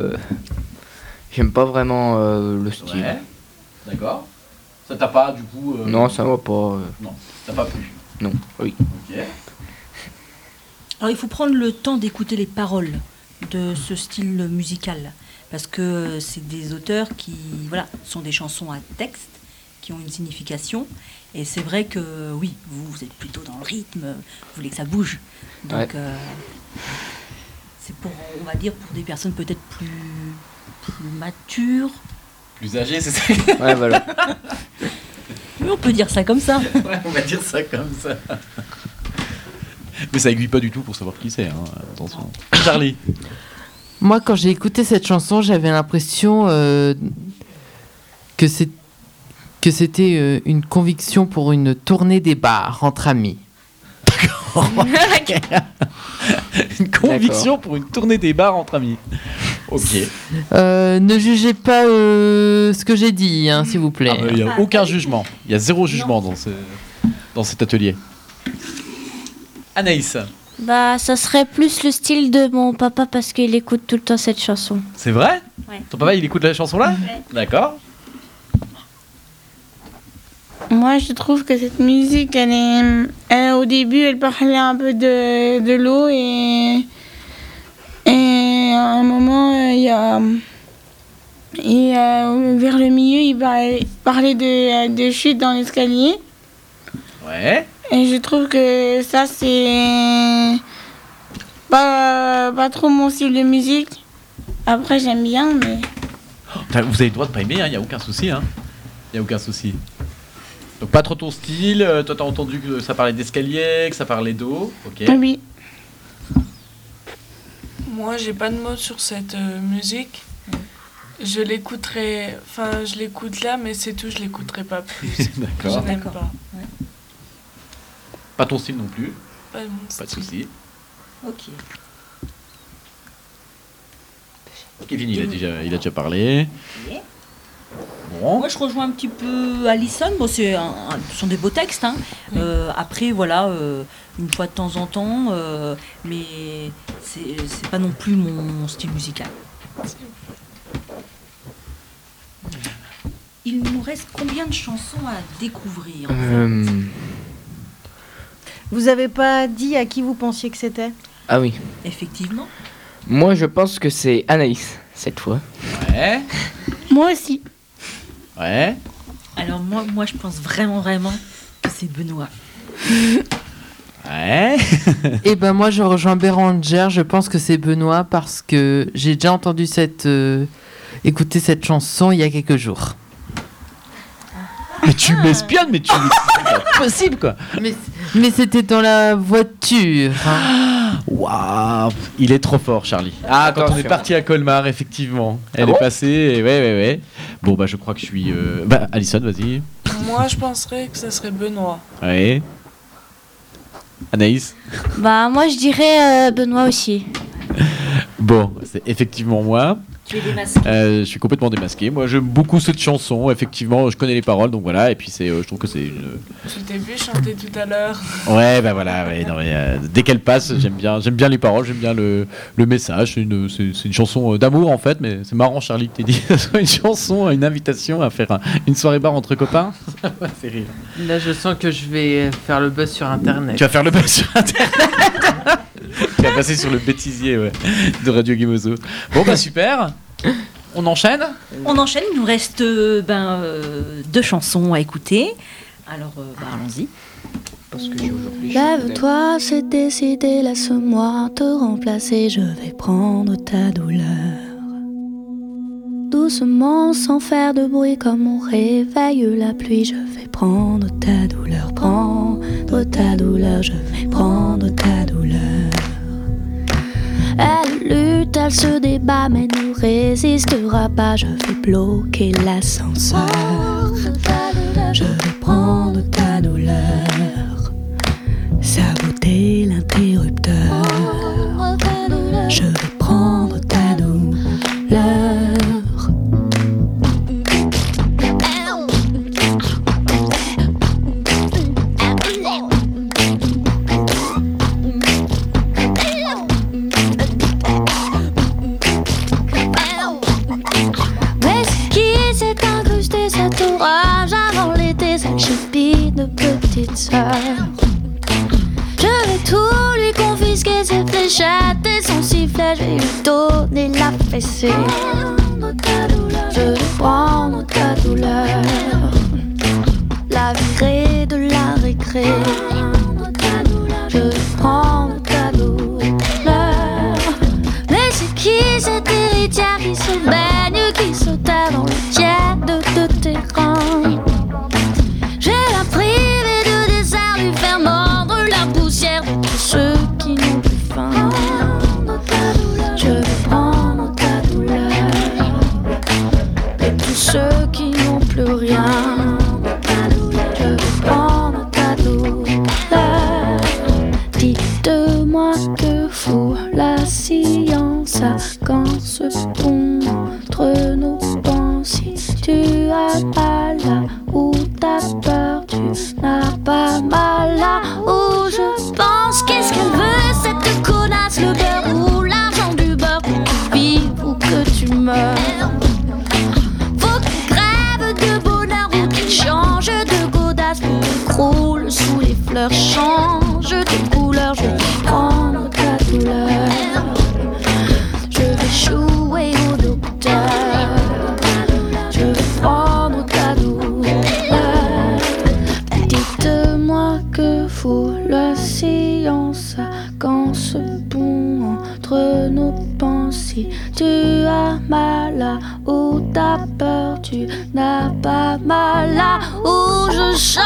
vraiment le style. Ouais, d'accord. Ça t'a pas du coup... Non, ça va pas. Non, ça t'a pas plu. Non, oui. Ok. Alors il faut prendre le temps d'écouter les paroles de ce style musical, parce que c'est des auteurs qui sont des chansons à texte, qui ont une signification, et c'est vrai que oui, vous êtes plutôt dans le rythme, vous voulez que ça bouge. Donc c'est pour, on va dire, pour des personnes peut-être plus matures. Plus âgé, c'est ça? Ouais, voilà. Oui, on peut dire ça comme ça. Ouais, on va dire ça comme ça. Mais ça aiguille pas du tout pour savoir qui c'est, hein. Attention. Charlie. Moi, quand j'ai écouté cette chanson, j'avais l'impression que c'était une conviction pour une tournée des bars entre amis. Une conviction pour une tournée des bars entre amis. Ok. Ne jugez pas ce que j'ai dit, hein, s'il vous plaît. Il n'y a aucun jugement. Il y a zéro jugement dans cet atelier. Anaïs. Bah, ça serait plus le style de mon papa parce qu'il écoute tout le temps cette chanson. C'est vrai? Ouais. Ton papa, il écoute la chanson là? Ouais. D'accord. Moi, je trouve que cette musique, au début, elle parlait un peu de l'eau et à un moment, vers le milieu, il parlait de chute dans l'escalier. Ouais. Et je trouve que ça, c'est pas trop mon style de musique. Après, j'aime bien, mais... Vous avez le droit de pas aimer, il n'y a aucun souci. Il n'y a aucun souci. Donc pas trop ton style, toi t'as entendu que ça parlait d'escalier, que ça parlait d'eau, ok. Oui. Moi, j'ai pas de mots sur cette musique. Je l'écouterai, je l'écoute là, mais c'est tout, je l'écouterai pas plus. D'accord. Je n'aime pas. Ouais. Pas ton style non plus, Pas mon pas de style. souci. Ok. Kevin, il a déjà parlé. Ok. Bon. Moi, je rejoins un petit peu Alison. Bon, ce sont des beaux textes. Hein. Après, voilà, une fois de temps en temps, mais c'est pas non plus mon style musical. Il nous reste combien de chansons à découvrir? Vous avez pas dit à qui vous pensiez que c'était? Ah oui. Effectivement. Moi, je pense que c'est Anaïs, cette fois. Ouais. Moi aussi. Ouais. Alors moi, je pense vraiment que c'est Benoît. Ouais. Et ben moi, je rejoins Bérangère. Je pense que c'est Benoît parce que j'ai déjà entendu écouter cette chanson il y a quelques jours. Mais tu m'espionnes, mais tu... C'est pas possible, quoi. Mais c'était dans la voiture. Hein. Waouh. Il est trop fort, Charlie. Ah, quand on est parti à Colmar, effectivement. Elle est passée, et ouais. Bon, bah, je crois que je suis... Alison, vas-y. Moi, je penserais que ça serait Benoît. Ouais. Anaïs? Bah, moi, je dirais Benoît aussi. Bon, c'est effectivement moi. Tu es démasqué. Je suis complètement démasqué. Moi, j'aime beaucoup cette chanson. Effectivement, je connais les paroles, donc voilà. Et puis, je trouve que c'est une... Je t'ai vu chanter tout à l'heure. Ouais, bah voilà. Ouais, non, mais, dès qu'elle passe, j'aime bien les paroles, j'aime bien le message. C'est une chanson d'amour, en fait. Mais c'est marrant, Charlie, que t'aies dit que ce soit une chanson, une invitation à faire une soirée bar entre copains. C'est rire. Là, je sens que je vais faire le buzz sur Internet. Tu vas faire le buzz sur Internet. Tu vas passer sur le bêtisier de Radio Guimozo. Bon, bah super. On enchaîne? On enchaîne, il nous reste 2 chansons à écouter. Alors, allons-y. Parce que j'ai aujourd'hui. Lève-toi, c'est décidé, laisse-moi te remplacer, je vais prendre ta douleur. Doucement, sans faire de bruit, comme on réveille la pluie, je vais prendre ta douleur, prendre ta douleur, je vais prendre ta douleur. Elle lutte, elle se débat, mais ne résistera pas, je vais bloquer l'ascenseur. Je vais prendre ta douleur, saboter l'interrupteur. Je vais prendre ta douleur. Mais ce qui s'est incrusté cet orage avant l'été, cette chipie de petite sœur. Je vais tout lui confisquer, ses fléchettes et son sifflet, je vais lui donner la fessée. Je vais prendre ta douleur, la virer de la récré. Je vais prendre ta douleur. Mais c'est qui cette héritière qui se baigne, qui se terre dans le tiède de tes reins? Je vais la priver de dessert, lui faire mordre la poussière de tous ceux qui n'ont plus faim. Je vais prendre ta douleur de tous ceux qui n'ont plus rien. Je vais prendre ta douleur. Dites-moi que fout la science quand se pond entre nos pensées. Tu as mal là où t'as peur, tu n'as pas mal là où je pense. Qu'est-ce qu'elle veut cette connasse, le beurre ou l'argent du beurre, pour que tu vives ou que tu meurs? Faut qu'il crève de bonheur ou qu'il change de godasse, pour qu'il croule sous les fleurs, change de couleur. Je vais prendre ta douleur, je vais jouer au docteur. Je vais prendre ta douleur. Dites-moi que fout la science quand se pond entre nos pensées. Tu as mal là où t'as peur, tu n'as pas mal là où je chante.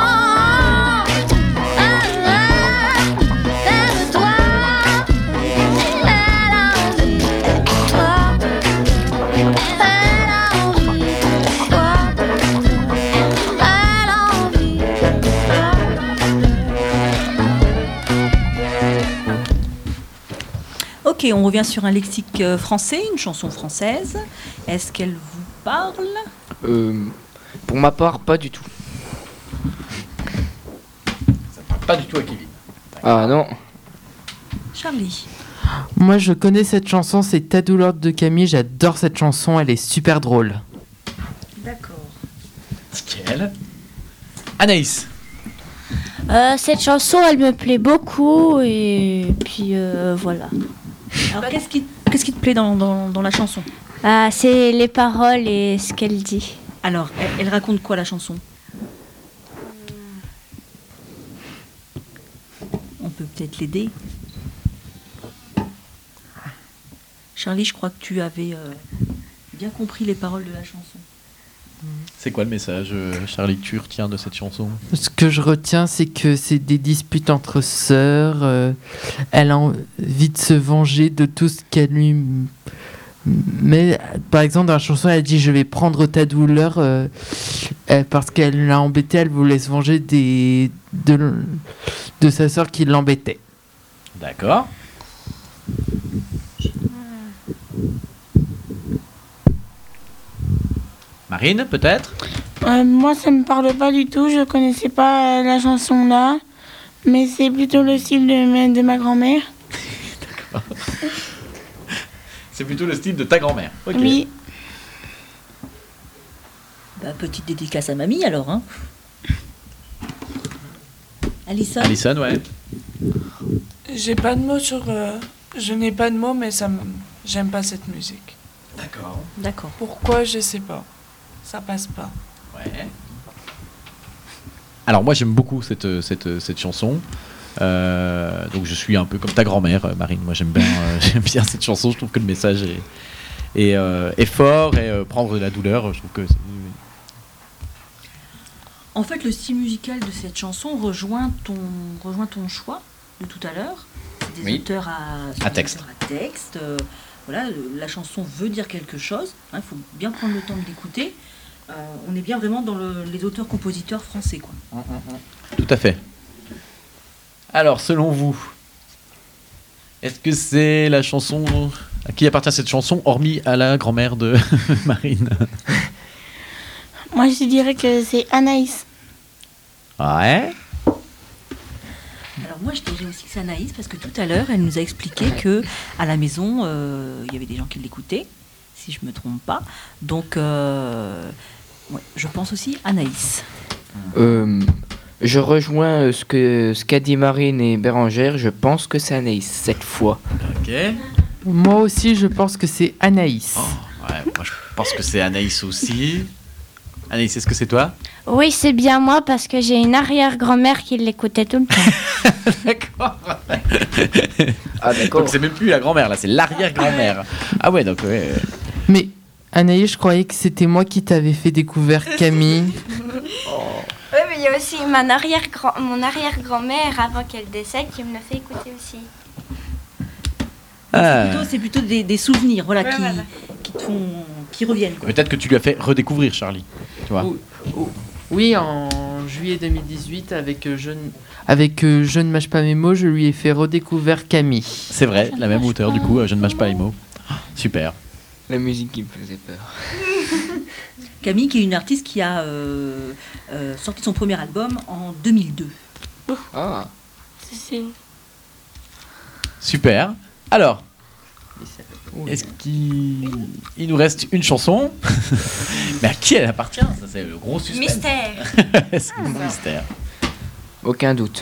Ok, on revient sur un lexique français, une chanson française. Est-ce qu'elle vous parle? Pour ma part, pas du tout. Pas du tout à Kevin. Ah non. Charlie. Moi, je connais cette chanson, c'est Ta douleur de Camille. J'adore cette chanson, elle est super drôle. D'accord. Nickel. Anaïs. Cette chanson, elle me plaît beaucoup et puis voilà. Alors, qu'est-ce qui te plaît dans la chanson? C'est les paroles et ce qu'elle dit. Alors, elle raconte quoi, la chanson? On peut peut-être l'aider. Charlie, je crois que tu avais bien compris les paroles de la chanson. C'est quoi le message, Charlie, que tu retiens de cette chanson? Ce que je retiens, c'est que c'est des disputes entre sœurs. Elle a envie de se venger de tout ce qu'elle lui... Mais, par exemple, dans la chanson, elle dit « Je vais prendre ta douleur parce qu'elle l'a embêtée, elle voulait se venger de sa sœur qui l'embêtait. » D'accord. Marine, peut-être? Moi, ça me parle pas du tout. Je connaissais pas la chanson là, mais c'est plutôt le style de ma grand-mère. D'accord. C'est plutôt le style de ta grand-mère. Okay. Oui. Bah, petite dédicace à mamie alors, hein. Alison. Alison, ouais. J'ai pas de mots sur. Je n'ai pas de mots, mais j'aime pas cette musique. D'accord. D'accord. Pourquoi, je sais pas. Ça passe pas. Ouais. Alors moi j'aime beaucoup cette chanson. Donc je suis un peu comme ta grand-mère, Marine. Moi j'aime bien cette chanson. Je trouve que le message est fort et prendre de la douleur. Je trouve que En fait, le style musical de cette chanson rejoint ton choix de tout à l'heure. C'est des auteurs à texte. Voilà, la chanson veut dire quelque chose. Il faut bien prendre le temps de l'écouter. On est bien vraiment dans les auteurs-compositeurs français, quoi. Tout à fait. Alors, selon vous, est-ce que c'est la chanson... À qui appartient cette chanson, hormis à la grand-mère de Marine? Moi, je dirais que c'est Anaïs. Ouais. Alors moi, je dirais aussi que c'est Anaïs, parce que tout à l'heure, elle nous a expliqué que à la maison, il y avait des gens qui l'écoutaient, si je me trompe pas. Donc, ouais, je pense aussi Anaïs. Je rejoins ce qu'a dit Marine et Bérangère. Je pense que c'est Anaïs cette fois. Ok. Moi aussi, je pense que c'est Anaïs. Ouais, moi je pense que c'est Anaïs aussi. Anaïs, est-ce que c'est toi? Oui, c'est bien moi parce que j'ai une arrière-grand-mère qui l'écoutait tout le temps. D'accord. Ah d'accord. Donc c'est même plus la grand-mère là, c'est l'arrière-grand-mère. Ah ouais, donc ouais. Mais Anaïs, je croyais que c'était moi qui t'avais fait découvrir Camille. Oui, mais il y a aussi mon arrière-grand-mère avant qu'elle décède qui me l'a fait écouter aussi. C'est plutôt des souvenirs, voilà, qui reviennent. Quoi. Peut-être que tu lui as fait redécouvrir Charlie, tu vois. Oui, en juillet 2018, avec Je ne mâche pas mes mots, je lui ai fait redécouvrir Camille. C'est vrai, la même auteure du coup, Je ne mâche pas les mots. Super. La musique qui me faisait peur. Camille, qui est une artiste qui a sorti son premier album en 2002. Ah. C'est... Super. Alors, est-ce qu'il nous reste une chanson? Mais à qui elle appartient? Ça, c'est le gros suspense. Mystère. C'est un mystère. Aucun doute.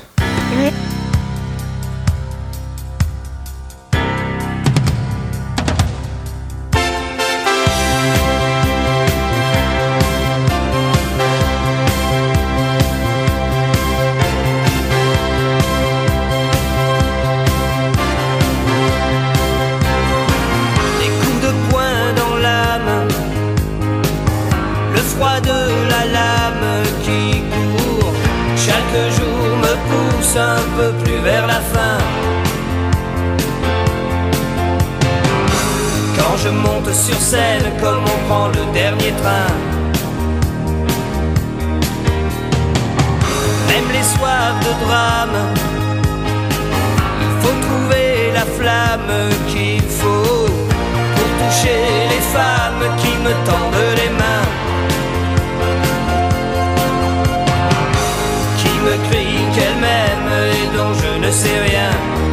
Un peu plus vers la fin. Quand je monte sur scène, comme on prend le dernier train. Même les soirs de drame, il faut trouver la flamme qu'il faut pour toucher les femmes qui me tendent les mains, qui me crient qu'elles m'aiment et dont je ne sais rien.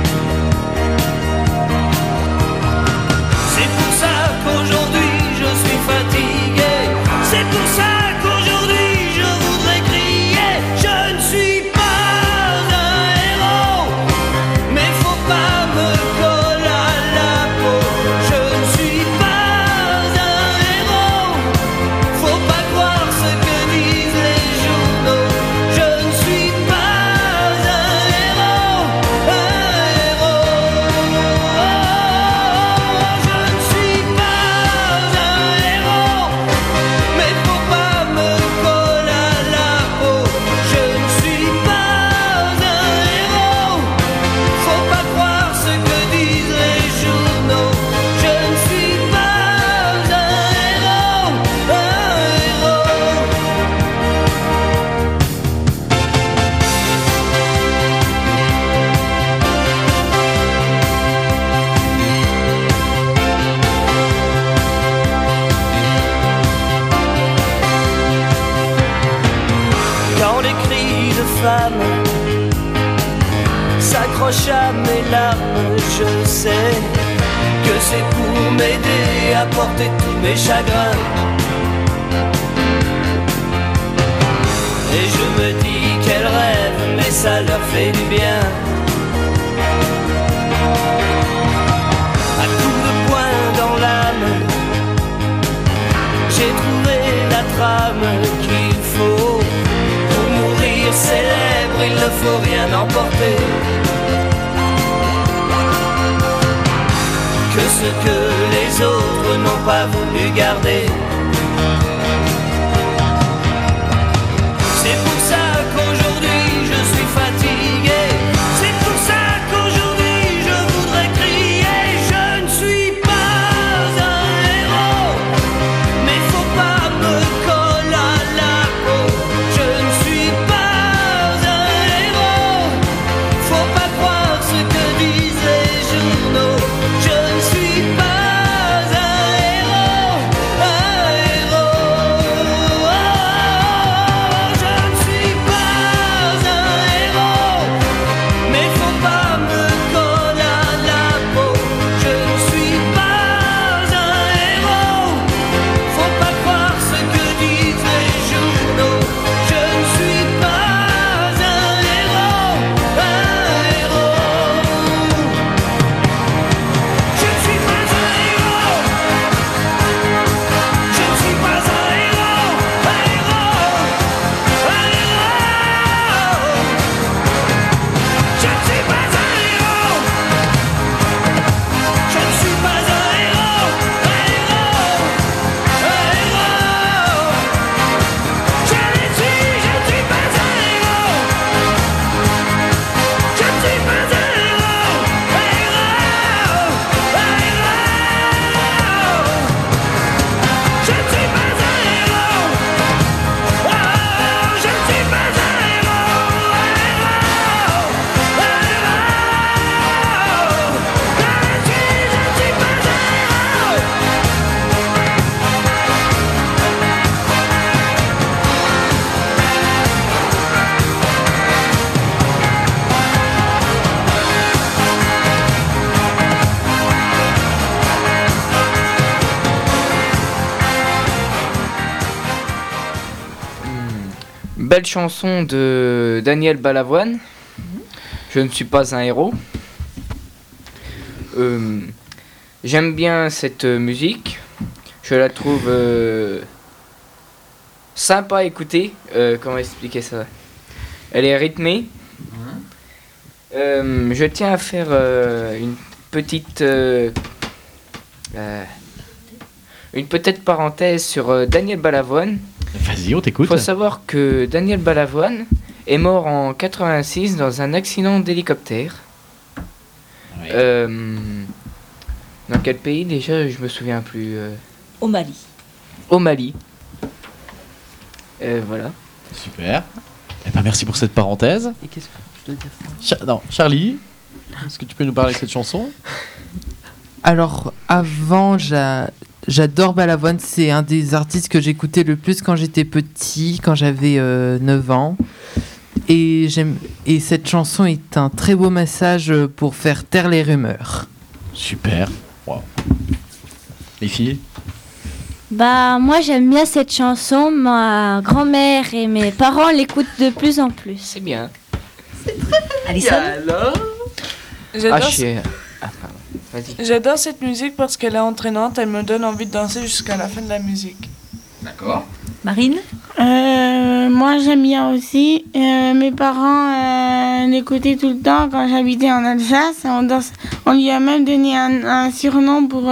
C'est pour ça qu'aujourd'hui je suis fatigué. C'est pour ça qu'aujourd'hui je voudrais crier. Je ne suis pas un héros, mais faut pas me coller à la peau. Je ne suis pas un héros, faut pas croire ce que disent les journaux. Je ne suis pas un héros, je ne suis pas un héros, mais faut pas me coller à la peau. Je ne suis pas un héros, faut pas croire ce que disent les journaux. Je ne suis pas un héros, Quand les cris de femmes s'accrochent à mes larmes, je sais que c'est pour m'aider à porter tous mes chagrins. Et je me dis qu'elles rêvent, mais ça leur fait du bien. À coups de poing dans l'âme, j'ai trouvé la trame qu'il faut pour mourir faut rien emporter. Que ce que les autres n'ont pas voulu garder. C'est pour ça qu'aujourd'hui je suis fatigué. C'est pour ça qu'aujourd'hui je voudrais crier. Je ne suis pas un héros, mais faut pas me coller à la peau. Je ne suis pas un héros, faut pas croire ce que disent les journaux. Je ne suis pas un héros, un héros. Je ne suis pas un héros, mais faut pas me coller à la peau. Je ne suis pas un héros, faut pas croire ce que disent les journaux. Je ne suis pas un héros, un héros. Je ne suis pas un héros. Je ne suis pas un héros, un héros, un héros. Je ne suis pas un héros. Je ne suis pas un héros, un héros, un héros. Je l'ai su, je ne suis pas un héros. Je ne suis pas un héros, un héros, un héros. Je ne suis pas un héros. Oh, je ne suis pas un héros, un héros, un héros. Je l'ai su, je ne suis pas un héros. Belle chanson de Daniel Balavoine. Je ne suis pas un héros. J'aime bien cette musique. Je la trouve sympa à écouter. Comment expliquer ça? Elle est rythmée. Je tiens à faire une petite parenthèse sur Daniel Balavoine. Vas-y, on t'écoute. Il faut savoir que Daniel Balavoine est mort en 86 dans un accident d'hélicoptère. Dans quel pays déjà? Je me souviens plus. Au Mali. Au Mali. Voilà. Super. Eh ben, merci pour cette parenthèse. Et qu'est-ce que je dois dire? Non, Charlie, est-ce que tu peux nous parler de cette chanson? Alors, avant, j'adore Balavoine. C'est un des artistes que j'écoutais le plus quand j'étais petit, quand j'avais 9 ans. Et cette chanson est un très beau message pour faire taire les rumeurs. Super. Wow. Les filles? Bah, moi j'aime bien cette chanson. Ma grand-mère et mes parents l'écoutent de plus en plus. C'est bien. Alison? J'adore Vas-y. cette musique parce qu'elle est entraînante, elle me donne envie de danser jusqu'à la fin de la musique. D'accord. Marine? Moi j'aime bien aussi. Mes parents l'écoutaient tout le temps quand j'habitais en Alsace. On lui a même donné un surnom pour...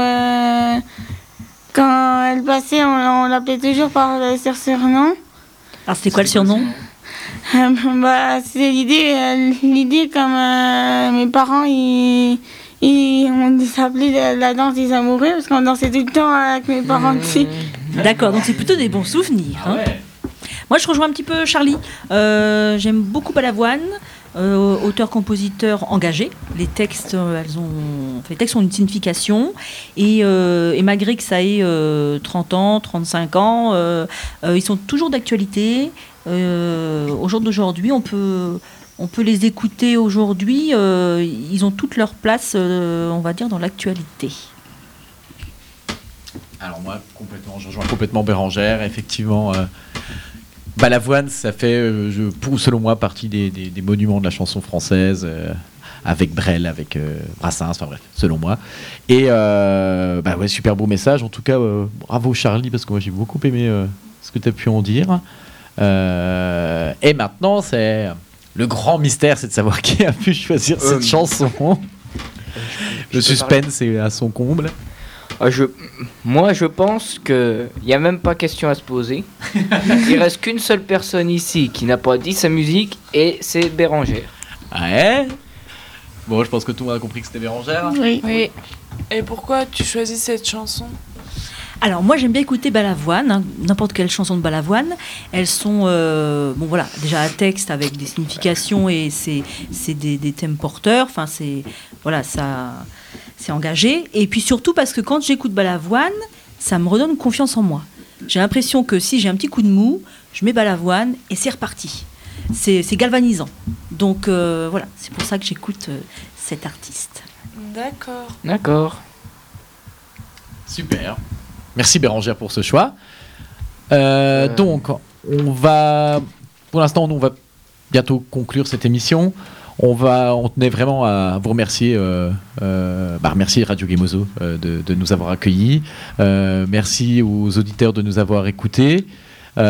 quand elle passait, on l'appelait toujours par ce surnom. Alors c'était quoi le surnom? Bah, c'est l'idée comme mes parents, on s'appelait la danse des amoureux parce qu'on dansait tout le temps avec mes parents dessus. D'accord, donc c'est plutôt des bons souvenirs. Hein. Moi, je rejoins un petit peu Charlie. J'aime beaucoup Balavoine, auteur-compositeur engagé. Les textes, les textes ont une signification. Et malgré que ça ait 30 ans, 35 ans, ils sont toujours d'actualité. Au jour d'aujourd'hui, on peut les écouter aujourd'hui. Ils ont toute leur place, on va dire, dans l'actualité. Alors moi, je rejoins complètement Bérangère. Effectivement, Balavoine, ça fait, selon moi, partie des monuments de la chanson française, avec Brel, avec Brassens, enfin bref, selon moi. Et super beau message. En tout cas, bravo Charlie, parce que moi j'ai beaucoup aimé ce que tu as pu en dire. Et maintenant, c'est Le grand mystère, c'est de savoir qui a pu choisir cette chanson. Le suspense est à son comble. Moi, je pense qu'il n'y a même pas question à se poser. Il reste qu'une seule personne ici qui n'a pas dit sa musique, et c'est Bérangère. Ouais. Bon, je pense que tout le monde a compris que c'était Bérangère. Oui. Et pourquoi tu choisis cette chanson ? Alors moi j'aime bien écouter Balavoine, hein, n'importe quelle chanson de Balavoine. Elles sont déjà un texte avec des significations et c'est des thèmes porteurs. Enfin c'est engagé. Et puis surtout parce que quand j'écoute Balavoine, ça me redonne confiance en moi. J'ai l'impression que si j'ai un petit coup de mou, je mets Balavoine et c'est reparti. C'est galvanisant. Donc voilà, c'est pour ça que j'écoute cet artiste. D'accord. Super. Merci Bérangère pour ce choix. Donc, pour l'instant, on va bientôt conclure cette émission. On tenait vraiment à vous remercier, remercier Radio Gemozo de nous avoir accueillis. Merci aux auditeurs de nous avoir écoutés. Et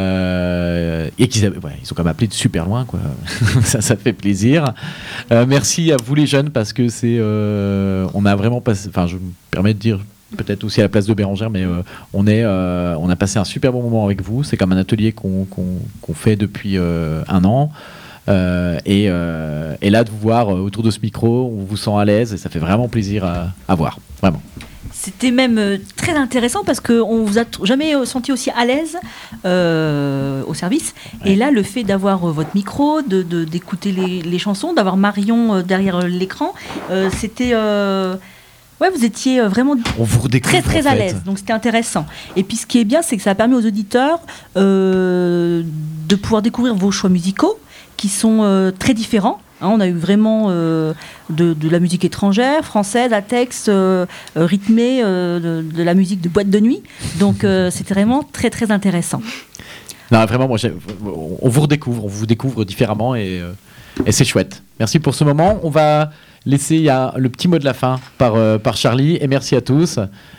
ils ont quand même appelé de super loin, quoi. ça fait plaisir. Merci à vous les jeunes parce que on a vraiment passé. Enfin, je me permets de dire. Peut-être aussi à la place de Bérangère, mais on a passé un super bon moment avec vous. C'est comme un atelier qu'on fait depuis 1 an. Et là, de vous voir autour de ce micro, on vous sent à l'aise et ça fait vraiment plaisir à voir. Vraiment. C'était même très intéressant parce qu'on vous a jamais senti aussi à l'aise au service. Ouais. Et là, le fait d'avoir votre micro, d'écouter les chansons, d'avoir Marion derrière l'écran, c'était... Ouais, vous étiez vraiment très très à l'aise, donc c'était intéressant. Et puis ce qui est bien, c'est que ça a permis aux auditeurs de pouvoir découvrir vos choix musicaux qui sont très différents. Hein, on a eu vraiment de la musique étrangère, française, à texte, rythmée, de la musique de boîte de nuit. Donc c'était vraiment très très intéressant. Non, vraiment, on vous découvre différemment et c'est chouette. Merci pour ce moment. On va laisser le petit mot de la fin par Charlie et merci à tous.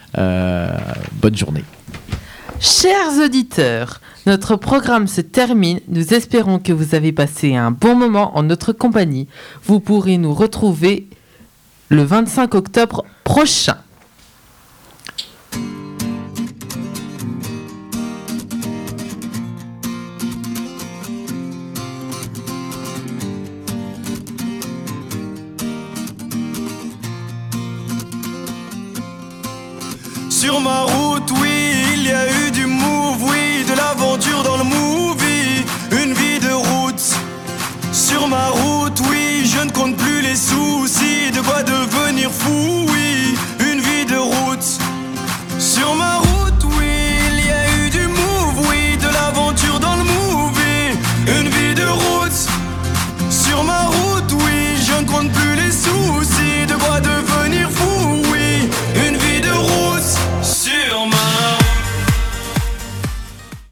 Bonne journée. Chers auditeurs, notre programme se termine. Nous espérons que vous avez passé un bon moment en notre compagnie. Vous pourrez nous retrouver le 25 octobre prochain. Sur ma route, oui, il y a eu du move, oui, de l'aventure dans le movie, une vie de route. Sur ma route, oui, je ne compte plus les soucis, de quoi devenir fou.